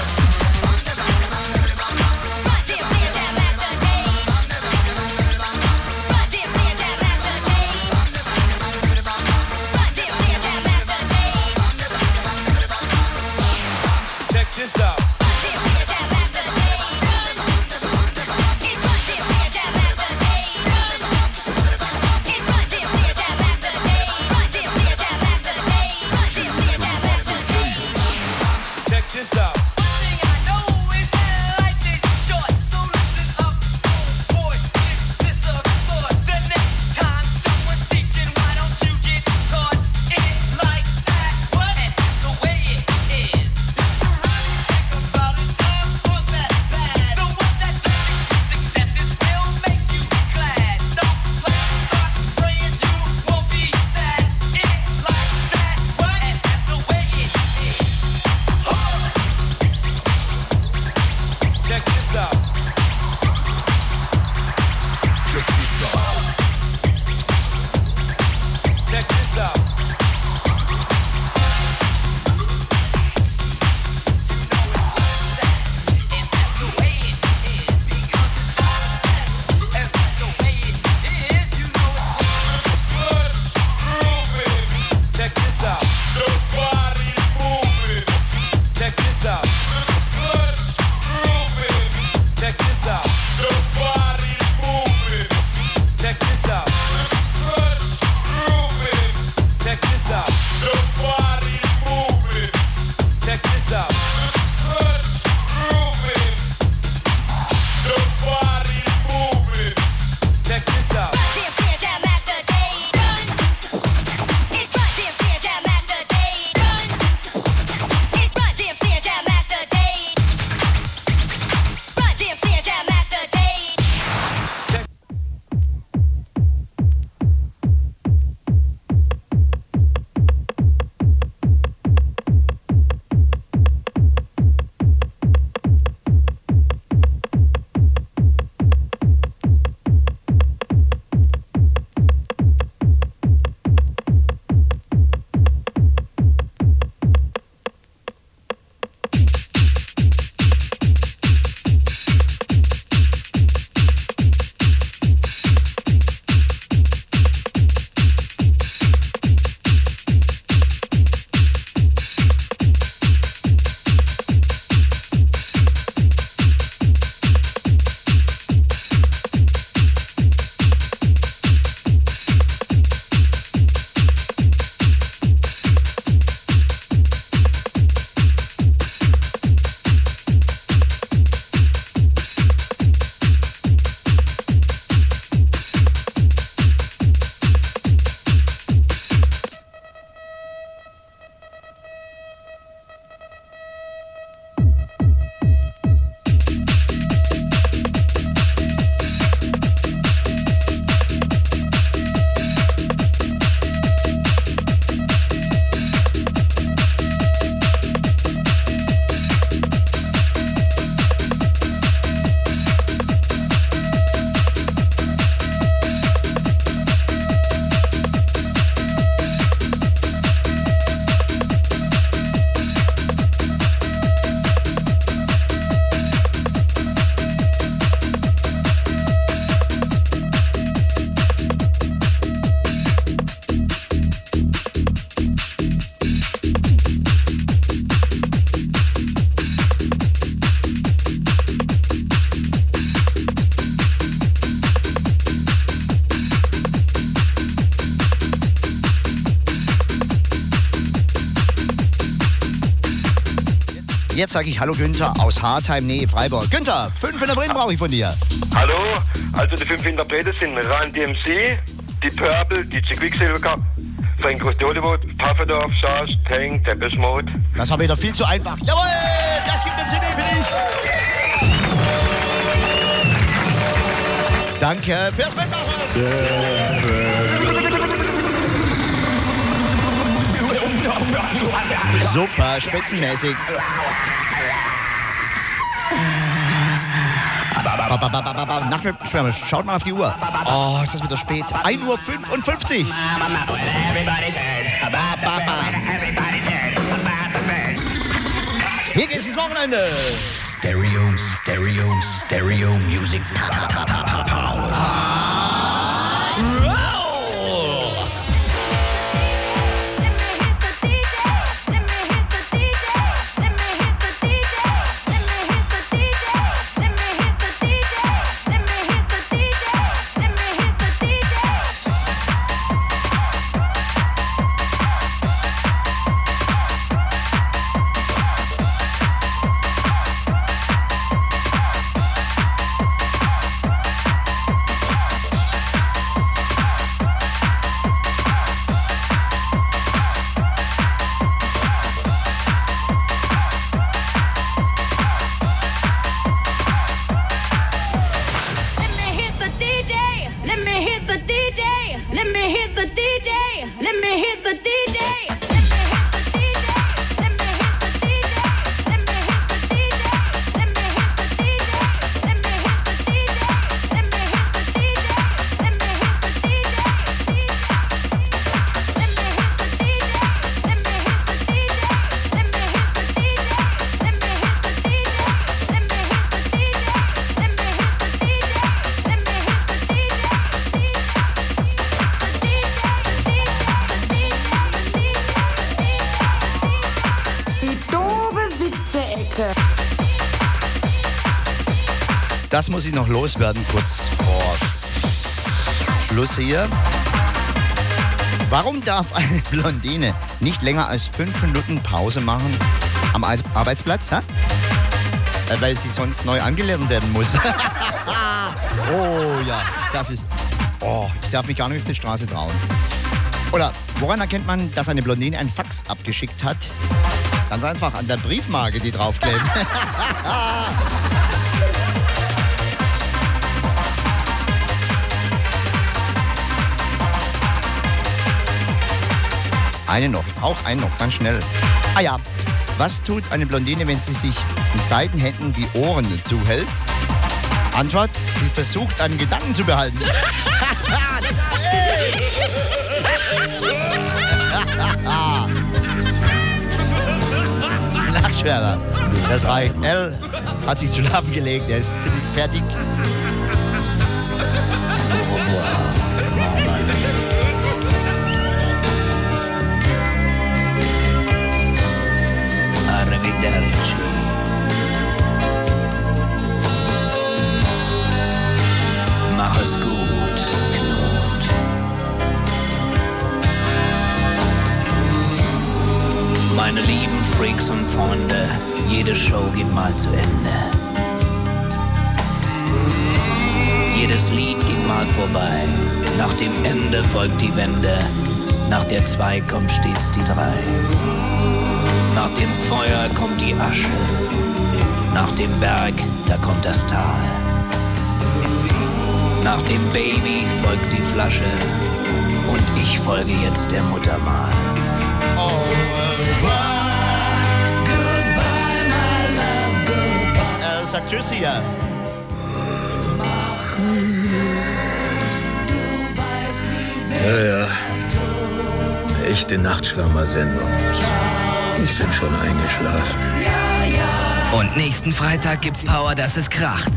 Jetzt sage ich Hallo Günther aus Hartheim, Nähe Freiburg. Günther, fünf in der Bremen brauche ich von dir. Hallo, also die fünf Interpreten sind Run D M C, die Purple, die Quicksilver, Frank aus Hollywood, Pfaffendorf, Schorsch, Tank, Depeche Mode. Das war wieder viel zu einfach. Jawohl, das gibt eine Single für dich. Danke fürs Mitmachen. Super, spitzenmäßig. Nachtschwärmer, schaut mal auf die Uhr. Oh, ist das wieder spät. ein Uhr fünfundfünfzig. Hier geht's ins Wochenende. Stereo, Stereo, Stereo Music. Das muss ich noch loswerden, kurz vor Schluss hier. Warum darf eine Blondine nicht länger als fünf Minuten Pause machen am Arbeitsplatz? Ha? Weil sie sonst neu angelernt werden muss. Oh ja, das ist... Oh, ich darf mich gar nicht auf die Straße trauen. Oder woran erkennt man, dass eine Blondine ein Fax abgeschickt hat? Ganz einfach an der Briefmarke, die draufklebt. Eine noch, ich brauche einen noch, ganz schnell. Ah ja, was tut eine Blondine, wenn sie sich mit beiden Händen die Ohren zuhält? Antwort, sie versucht, einen Gedanken zu behalten. Nachtschwärmer, das reicht. L hat sich zu schlafen gelegt, er ist ziemlich fertig. Arrivederci. Mach es gut, Knut. Meine lieben Freaks und Freunde, jede Show geht mal zu Ende. Jedes Lied geht mal vorbei. Nach dem Ende folgt die Wende. Nach der Zwei kommt stets die Drei. Nach dem Feuer kommt die Asche, nach dem Berg, da kommt das Tal. Nach dem Baby folgt die Flasche und ich folge jetzt der Mutter mal. Au revoir, goodbye, my love, goodbye. Er sagt Tschüss hier. Ja, ja. Echte Nachtschwärmer-Sendung. Ich bin schon eingeschlafen. Und nächsten Freitag gibt's Power, dass es kracht.